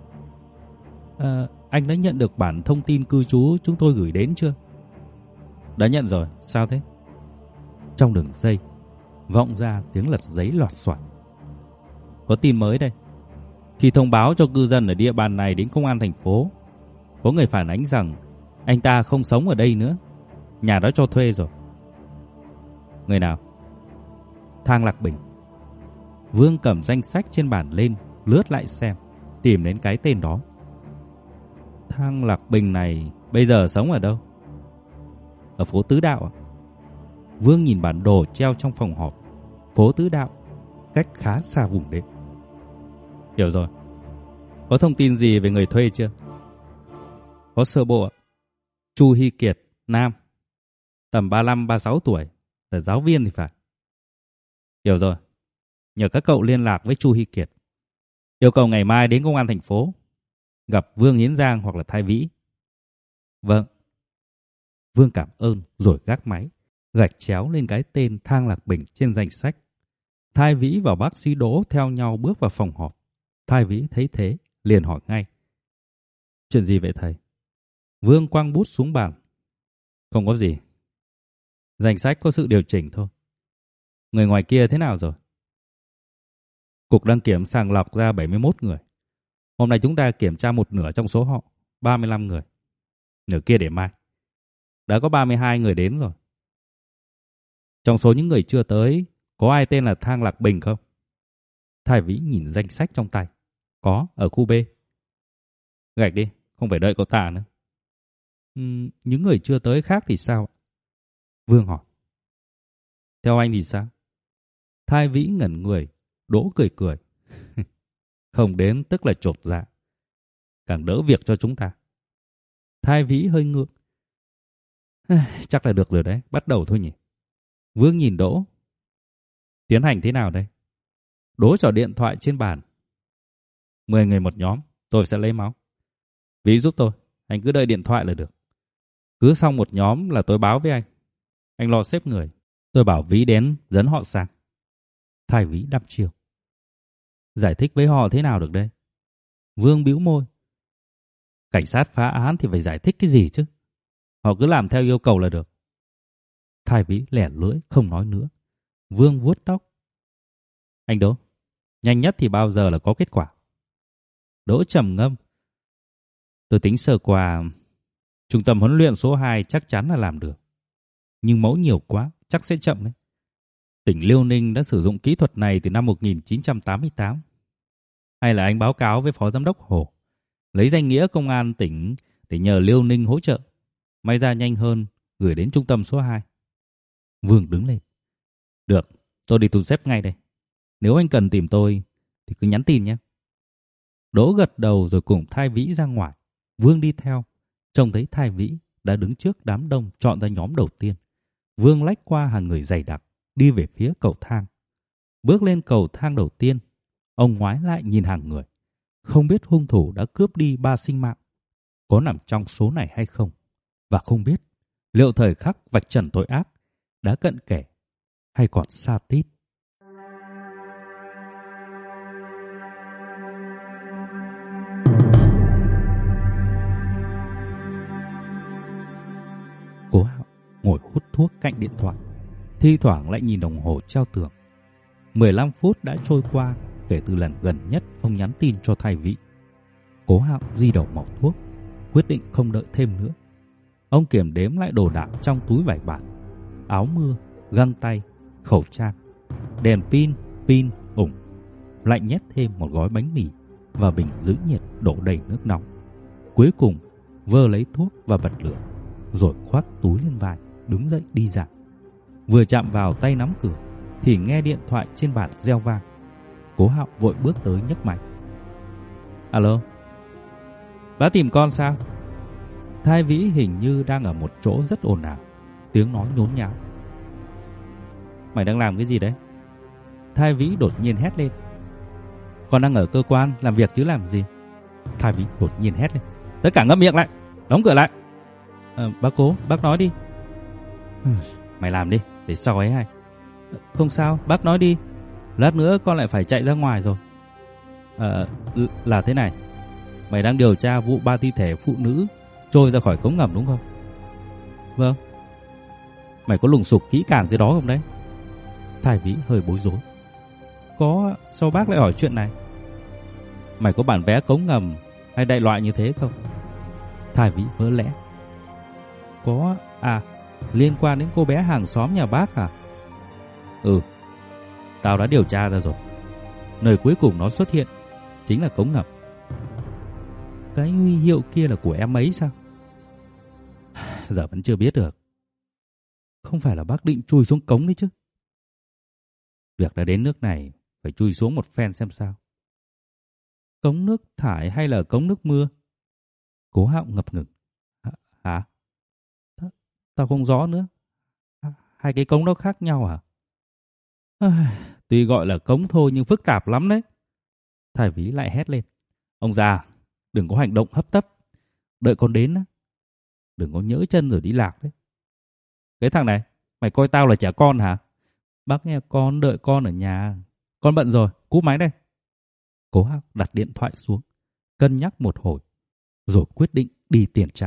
À, "Anh đã nhận được bản thông tin cư trú chúng tôi gửi đến chưa?" "Đã nhận rồi, sao thế?" Trong đường dây vọng ra tiếng lật giấy loạt soạt: "Có tin mới đây. Khi thông báo cho cư dân ở địa bàn này đến công an thành phố, có người phản ánh rằng anh ta không sống ở đây nữa, nhà đó cho thuê rồi." "Người nào?" "Thang Lạc Bình." Vương cầm danh sách trên bàn lên, lướt lại xem, tìm đến cái tên đó. "Thang Lạc Bình này bây giờ sống ở đâu?" "Ở phố Tứ Đạo." Vương nhìn bản đồ treo trong phòng họp. Phố Tứ Đạo cách khá xa vùng đệm. "Hiểu rồi. Có thông tin gì về người thuê chưa?" "Có sơ bộ ạ. Chu Hy Kiệt, nam, tầm ba mươi lăm ba mươi sáu tuổi, là giáo viên thì phải." "Hiểu rồi. Nhờ các cậu liên lạc với Chu Hy Kiệt. Yêu cầu ngày mai đến công an thành phố, gặp Vương Hiến Giang hoặc là Thái Vĩ." "Vâng." Vương cảm ơn rồi gác máy, gạch chéo lên cái tên Thang Lạc Bình trên danh sách. Thái Vĩ và bác sĩ Đỗ theo nhau bước vào phòng họp. Thái Vĩ thấy thế, liền hỏi ngay: "Chuyện gì vậy thầy?" Vương quăng bút xuống bàn: "Không có gì. Danh sách có sự điều chỉnh thôi. Người ngoài kia thế nào rồi?" "Cục đăng kiểm sàng lọc ra bảy mươi mốt người. Hôm nay chúng ta kiểm tra một nửa trong số họ, ba mươi lăm người. Nửa kia để mai. Đã có ba mươi hai người đến rồi." "Trong số những người chưa tới, có ai tên là Thang Lạc Bình không?" Thái Vĩ nhìn danh sách trong tay: "Có, ở khu B." "Gạch đi, không phải đợi cậu ta nữa." Uhm, "Những người chưa tới khác thì sao?" Vương hỏi. "Theo anh thì sao?" Thái Vĩ ngẩn người, Đỗ cười cười. "Không đến tức là chột dạ. Càng đỡ việc cho chúng ta." Thái Vĩ hơi ngượng: "Chắc là được rồi đấy, bắt đầu thôi nhỉ." Vương nhìn Đỗ: "Tiến hành thế nào đây?" Đỗ trỏ điện thoại trên bàn. Mười người một nhóm, tôi sẽ lấy máu. Ví giúp tôi, anh cứ đợi điện thoại là được. Cứ xong một nhóm là tôi báo với anh. Anh lo xếp người. Tôi bảo Vĩ đến dẫn họ sang. Thái Vĩ đăm chiêu. Giải thích với họ thế nào được đây? Vương bĩu môi. Cảnh sát phá án thì phải giải thích cái gì chứ? Họ cứ làm theo yêu cầu là được. Thái Vĩ lẻ lưỡi không nói nữa. Vương vuốt tóc. Anh Đỗ, nhanh nhất thì bao giờ là có kết quả? Đỗ trầm ngâm. Tôi tính sơ qua, trung tâm huấn luyện số hai chắc chắn là làm được. Nhưng mẫu nhiều quá, chắc sẽ chậm đấy. Tỉnh Liêu Ninh đã sử dụng kỹ thuật này từ năm một nghìn chín trăm tám mươi tám. Hay là anh báo cáo với Phó Giám đốc Hồ, lấy danh nghĩa công an tỉnh để nhờ Liêu Ninh hỗ trợ. May ra nhanh hơn, gửi đến trung tâm số hai. Vương đứng lên. Được, tôi đi thu xếp ngay đây. Nếu anh cần tìm tôi thì cứ nhắn tin nhé. Đỗ gật đầu rồi cùng Thái Vĩ ra ngoài. Vương đi theo. Trông thấy Thái Vĩ đã đứng trước đám đông chọn ra nhóm đầu tiên. Vương lách qua hàng người dày đặc, đi về phía cầu thang. Bước lên cầu thang đầu tiên, ông ngoái lại nhìn hàng người. Không biết hung thủ đã cướp đi ba sinh mạng có nằm trong số này hay không. Và không biết liệu thời khắc vạch trần tội ác đã cận kề hay còn xa tít. Cố Hạo ngồi hút thuốc cạnh điện thoại, thi thoảng lại nhìn đồng hồ treo tường. mười lăm phút đã trôi qua kể từ lần gần nhất ông nhắn tin cho Thái Vĩ. Cố Hạo di đầu mẩu thuốc, quyết định không đợi thêm nữa. Ông kiểm đếm lại đồ đạc trong túi vải bản: áo mưa, găng tay, khẩu trang, đèn pin, pin, ủng. Lại nhét thêm một gói bánh mì và bình giữ nhiệt đổ đầy nước nóng. Cuối cùng vơ lấy thuốc và bật lửa, rồi khoác túi lên vai, đứng dậy đi ra. Vừa chạm vào tay nắm cửa thì nghe điện thoại trên bàn reo vang. Cố Hạo vội bước tới nhấc máy. Alo, bác tìm con sao? Thái Vĩ hình như đang ở một chỗ rất ồn ào, tiếng nói nhốn nháo. Mày đang làm cái gì đấy? Thái Vĩ đột nhiên hét lên. Con đang ở cơ quan làm việc chứ làm gì? Thái Vĩ đột nhiên hét lên. Tất cả ngậm miệng lại, đóng cửa lại. À, bác Cố, bác nói đi. Mày làm đi, để sau ấy hay. Không sao, bác nói đi. Lát nữa con lại phải chạy ra ngoài rồi. À, là thế này. Mày đang điều tra vụ ba thi thể phụ nữ trôi ra khỏi cống ngầm đúng không? Vâng. Mày có lùng sục kỹ càng gì đó không đấy? Thái Vĩ hơi bối rối. Có, sao bác lại hỏi chuyện này? Mày có bản vé cống ngầm hay đại loại như thế không? Thái Vĩ vỡ lẽ. Có, à, liên quan đến cô bé hàng xóm nhà bác à? Ừ, tao đã điều tra ra rồi. Nơi cuối cùng nó xuất hiện chính là cống ngầm. Cái huy hiệu kia là của em ấy sao? Giờ vẫn chưa biết được. Không phải là bác định chui xuống cống đấy chứ? Việc đã đến nước này, phải chui xuống một phen xem sao. Cống nước thải hay là cống nước mưa? Cố Hạo ngập ngừng. Hả? Tao không rõ nữa. Hai cái cống đó khác nhau à? À, tuy gọi là cống thôi nhưng phức tạp lắm đấy. Thái Vĩ lại hét lên. Ông già, đừng có hành động hấp tấp. Đợi con đến á. Đừng có nhỡ chân rồi đi lạc đấy. Cái thằng này, mày coi tao là trẻ con hả? Bác nghe con, đợi con ở nhà. Con bận rồi, cúp máy đây. Cố Hạo đặt điện thoại xuống, cân nhắc một hồi, rồi quyết định đi tiền trạm.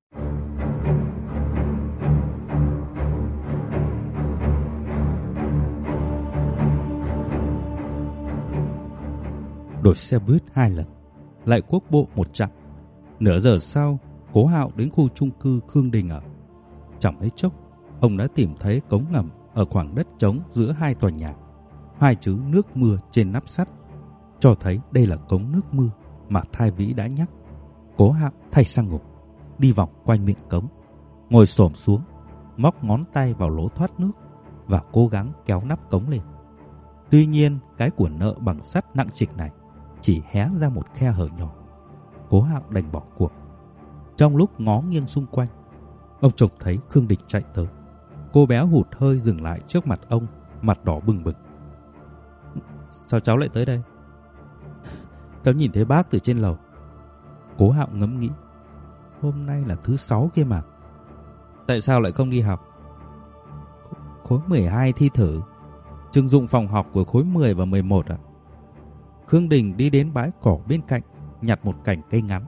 Đổi xe buýt hai lần, lại quốc bộ một chặng. Nửa giờ sau, Cố Hạo đến khu chung cư Khương Đình ở. Chẳng mấy chốc, ông đã tìm thấy cống ngầm ở khoảng đất trống giữa hai tòa nhà. Hai chữ nước mưa trên nắp sắt cho thấy đây là cống nước mưa mà Thái Vĩ đã nhắc. Cố Hạo thay sang ngục, đi vòng quanh miệng cống, ngồi xổm xuống, móc ngón tay vào lỗ thoát nước và cố gắng kéo nắp cống lên. Tuy nhiên, cái của nợ bằng sắt nặng trịch này chỉ hé ra một khe hở nhỏ. Cố Hạo đành bỏ cuộc. Trong lúc ngó nghiêng xung quanh, ông trông thấy Khương Địch chạy tới. Cô bé hụt hơi dừng lại trước mặt ông, mặt đỏ bừng bừng. sao cháu lại tới đây? Cháu nhìn thấy bác từ trên lầu. Cố Hạo ngẫm nghĩ. Hôm nay là thứ sáu kia mà. Tại sao lại không đi học? Khối mười hai thi thử. Trưng dụng phòng học của khối mười và mười một à? Khương Đình đi đến bãi cỏ bên cạnh, nhặt một cành cây ngắn.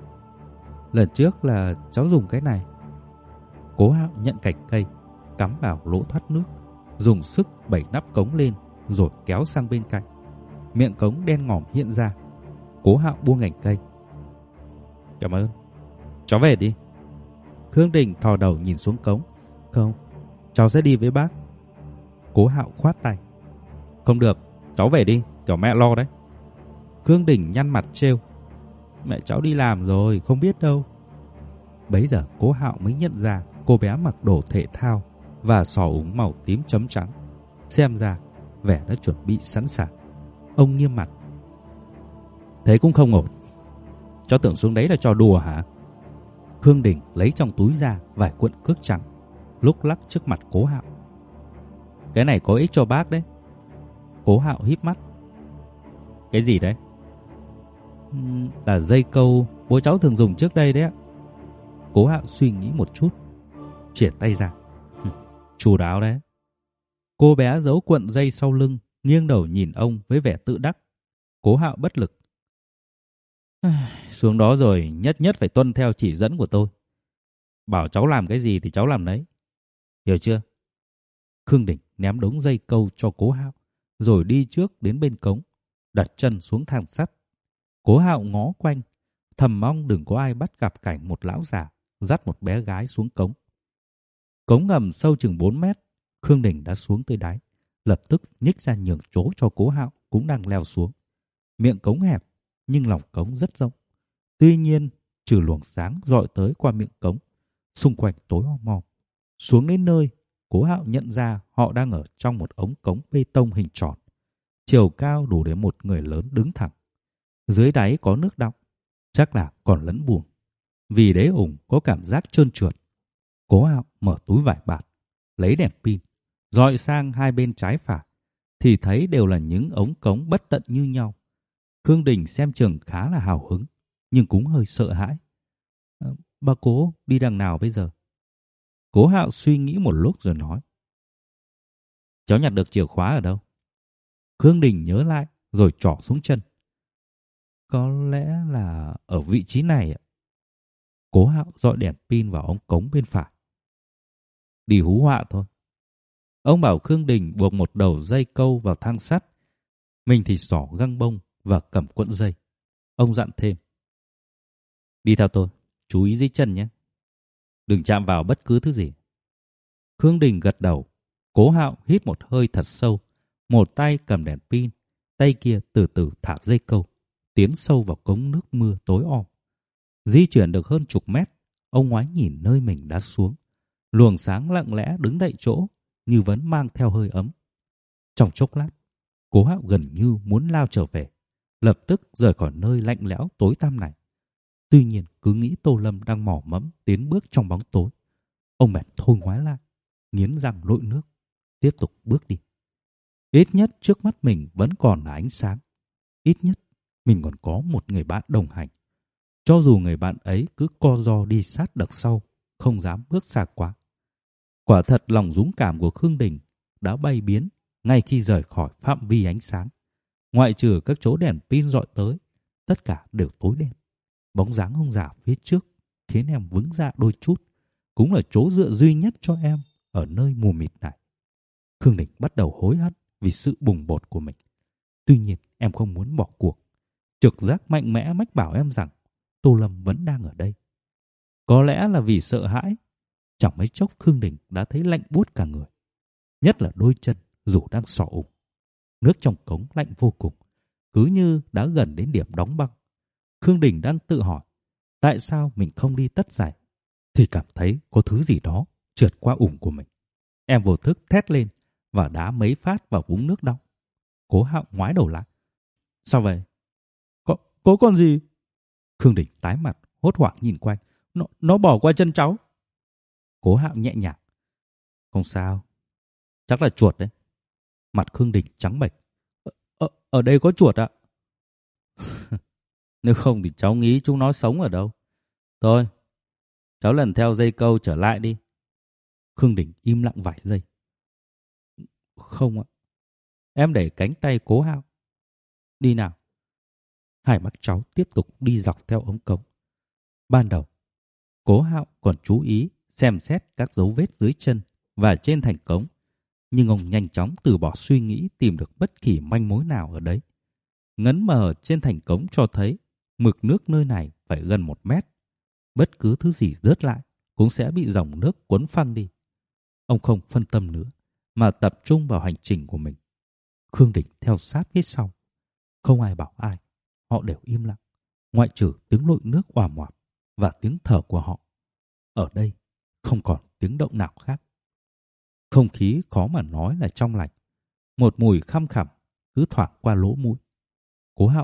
Lần trước là cháu dùng cái này. Cố Hạo nhận cành cây, cắm vào lỗ thoát nước, dùng sức đẩy nắp cống lên rồi kéo sang bên cạnh. Miệng cống đen ngòm hiện ra. Cố Hạo buông cành cây. Cảm ơn. Cháu về đi. Khương Đình thò đầu nhìn xuống cống. Không, cháu sẽ đi với bác. Cố Hạo khoát tay. Không được, cháu về đi, kiểu mẹ lo đấy. Khương Đình nhăn mặt trêu. Mẹ cháu đi làm rồi, không biết đâu. Bấy giờ Cố Hạo mới nhận ra cô bé mặc đồ thể thao và xỏ úng màu tím chấm trắng. Xem ra vẻ đã chuẩn bị sẵn sàng. Ông nghiêm mặt. Thế cũng không ổn. Cháu tưởng xuống đấy là trò đùa hả? Khương Đình lấy trong túi ra vài cuộn cước trắng, lúc lắc trước mặt Cố Hạo. Cái này có ích cho bác đấy. Cố Hạo híp mắt. Cái gì đấy? Uhm, là dây câu bố cháu thường dùng trước đây đấy ạ. Cố Hạo suy nghĩ một chút, chìa tay ra. Chu đáo đấy. Cô bé giấu cuộn dây sau lưng, nghiêng đầu nhìn ông với vẻ tự đắc. Cố Hạo bất lực. Xuống đó rồi nhất nhất phải tuân theo chỉ dẫn của tôi. Bảo cháu làm cái gì thì cháu làm đấy. Hiểu chưa? Khương Đình ném đống dây câu cho Cố Hạo, rồi đi trước đến bên cống, đặt chân xuống thang sắt. Cố Hạo ngó quanh, thầm mong đừng có ai bắt gặp cảnh một lão già dắt một bé gái xuống cống. Cống ngầm sâu chừng bốn mét, Khương Đình đã xuống tới đáy, lập tức nhích ra nhường chỗ cho Cố Hạo cũng đang leo xuống. Miệng cống hẹp, nhưng lòng cống rất rộng. Tuy nhiên, trừ luồng sáng rọi tới qua miệng cống, xung quanh tối om om. Xuống đến nơi, Cố Hạo nhận ra họ đang ở trong một ống cống bê tông hình tròn, chiều cao đủ để một người lớn đứng thẳng. Dưới đáy có nước đọng, chắc là còn lẫn buồng. Vì đế ủng có cảm giác trơn trượt. Cố Hạo mở túi vải bạt, lấy đèn pin, dọi sang hai bên trái phải, thì thấy đều là những ống cống bất tận như nhau. Khương Đình xem chừng khá là hào hứng, nhưng cũng hơi sợ hãi. À, bà Cố đi đằng nào bây giờ? Cố Hạo suy nghĩ một lúc rồi nói. Cháu nhặt được chìa khóa ở đâu? Khương Đình nhớ lại rồi trỏ xuống chân. Có lẽ là ở vị trí này ạ. Cố Hạo dọi đèn pin vào ống cống bên phải. Đi hú họa thôi. Ông bảo Khương Đình buộc một đầu dây câu vào thang sắt. Mình thì xỏ găng bông và cầm cuộn dây. Ông dặn thêm. Đi theo tôi, chú ý dưới chân nhé. Đừng chạm vào bất cứ thứ gì. Khương Đình gật đầu. Cố Hạo hít một hơi thật sâu. Một tay cầm đèn pin, tay kia từ từ thả dây câu, tiến sâu vào cống nước mưa tối om. Di chuyển được hơn chục mét, ông ngoái nhìn nơi mình đã xuống. Luồng sáng lặng lẽ đứng tại chỗ, như vẫn mang theo hơi ấm. Trong chốc lát, Cố Hạo gần như muốn lao trở về, lập tức rời khỏi nơi lạnh lẽo tối tăm này. Tuy nhiên cứ nghĩ Tô Lâm đang mò mẫm tiến bước trong bóng tối, ông bèn thôi ngoái lại, nghiến răng lội nước, tiếp tục bước đi. Ít nhất trước mắt mình vẫn còn là ánh sáng. Ít nhất mình còn có một người bạn đồng hành. Cho dù người bạn ấy cứ co ro đi sát đằng sau, không dám bước xa quá. Quả thật lòng dũng cảm của Khương Đình đã bay biến ngay khi rời khỏi phạm vi ánh sáng. Ngoại trừ các chỗ đèn pin rọi tới, tất cả đều tối đen. Bóng dáng ông già phía trước khiến em vững dạ đôi chút, cũng là chỗ dựa duy nhất cho em ở nơi mù mịt này. Khương Đình bắt đầu hối hận vì sự bùng bột của mình. Tuy nhiên em không muốn bỏ cuộc. Trực giác mạnh mẽ mách bảo em rằng Tô Lâm vẫn đang ở đây. Có lẽ là vì sợ hãi, chẳng mấy chốc Khương Đình đã thấy lạnh buốt cả người. Nhất là đôi chân dù đang xỏ ủng. Nước trong cống lạnh vô cùng, cứ như đã gần đến điểm đóng băng. Khương Đình đang tự hỏi tại sao mình không đi tất giày, thì cảm thấy có thứ gì đó trượt qua ủng của mình. Em vô thức thét lên và đá mấy phát vào vũng nước đọng. Cố Hạo ngoái đầu lại. Sao vậy? Có, có con gì? Khương Đình tái mặt, hốt hoảng nhìn quanh. Nó, nó bỏ qua chân cháu. Cố Hạo nhẹ nhàng. Không sao. Chắc là chuột đấy. Mặt Khương Đình trắng bệch. Ở, ở, ở đây có chuột ạ. Nếu không thì cháu nghĩ chúng nó sống ở đâu. Thôi, cháu lần theo dây câu trở lại đi. Khương Đình im lặng vài giây. Không ạ. Em đẩy cánh tay Cố Hạo. Đi nào. Hai mắt cháu tiếp tục đi dọc theo ống cống. Ban đầu, Cố Hạo còn chú ý xem xét các dấu vết dưới chân và trên thành cống. Nhưng ông nhanh chóng từ bỏ suy nghĩ tìm được bất kỳ manh mối nào ở đấy. Ngấn mờ trên thành cống cho thấy mực nước nơi này phải gần một mét. Bất cứ thứ gì rớt lại cũng sẽ bị dòng nước cuốn phăng đi. Ông không phân tâm nữa mà tập trung vào hành trình của mình. Khương Đình theo sát phía sau. Không ai bảo ai. Họ đều im lặng, ngoại trừ tiếng lội nước òa oạp và tiếng thở của họ. Ở đây không còn tiếng động nào khác. Không khí khó mà nói là trong lành. Một mùi khăm khẳm cứ thoảng qua lỗ mũi. Cố Hạo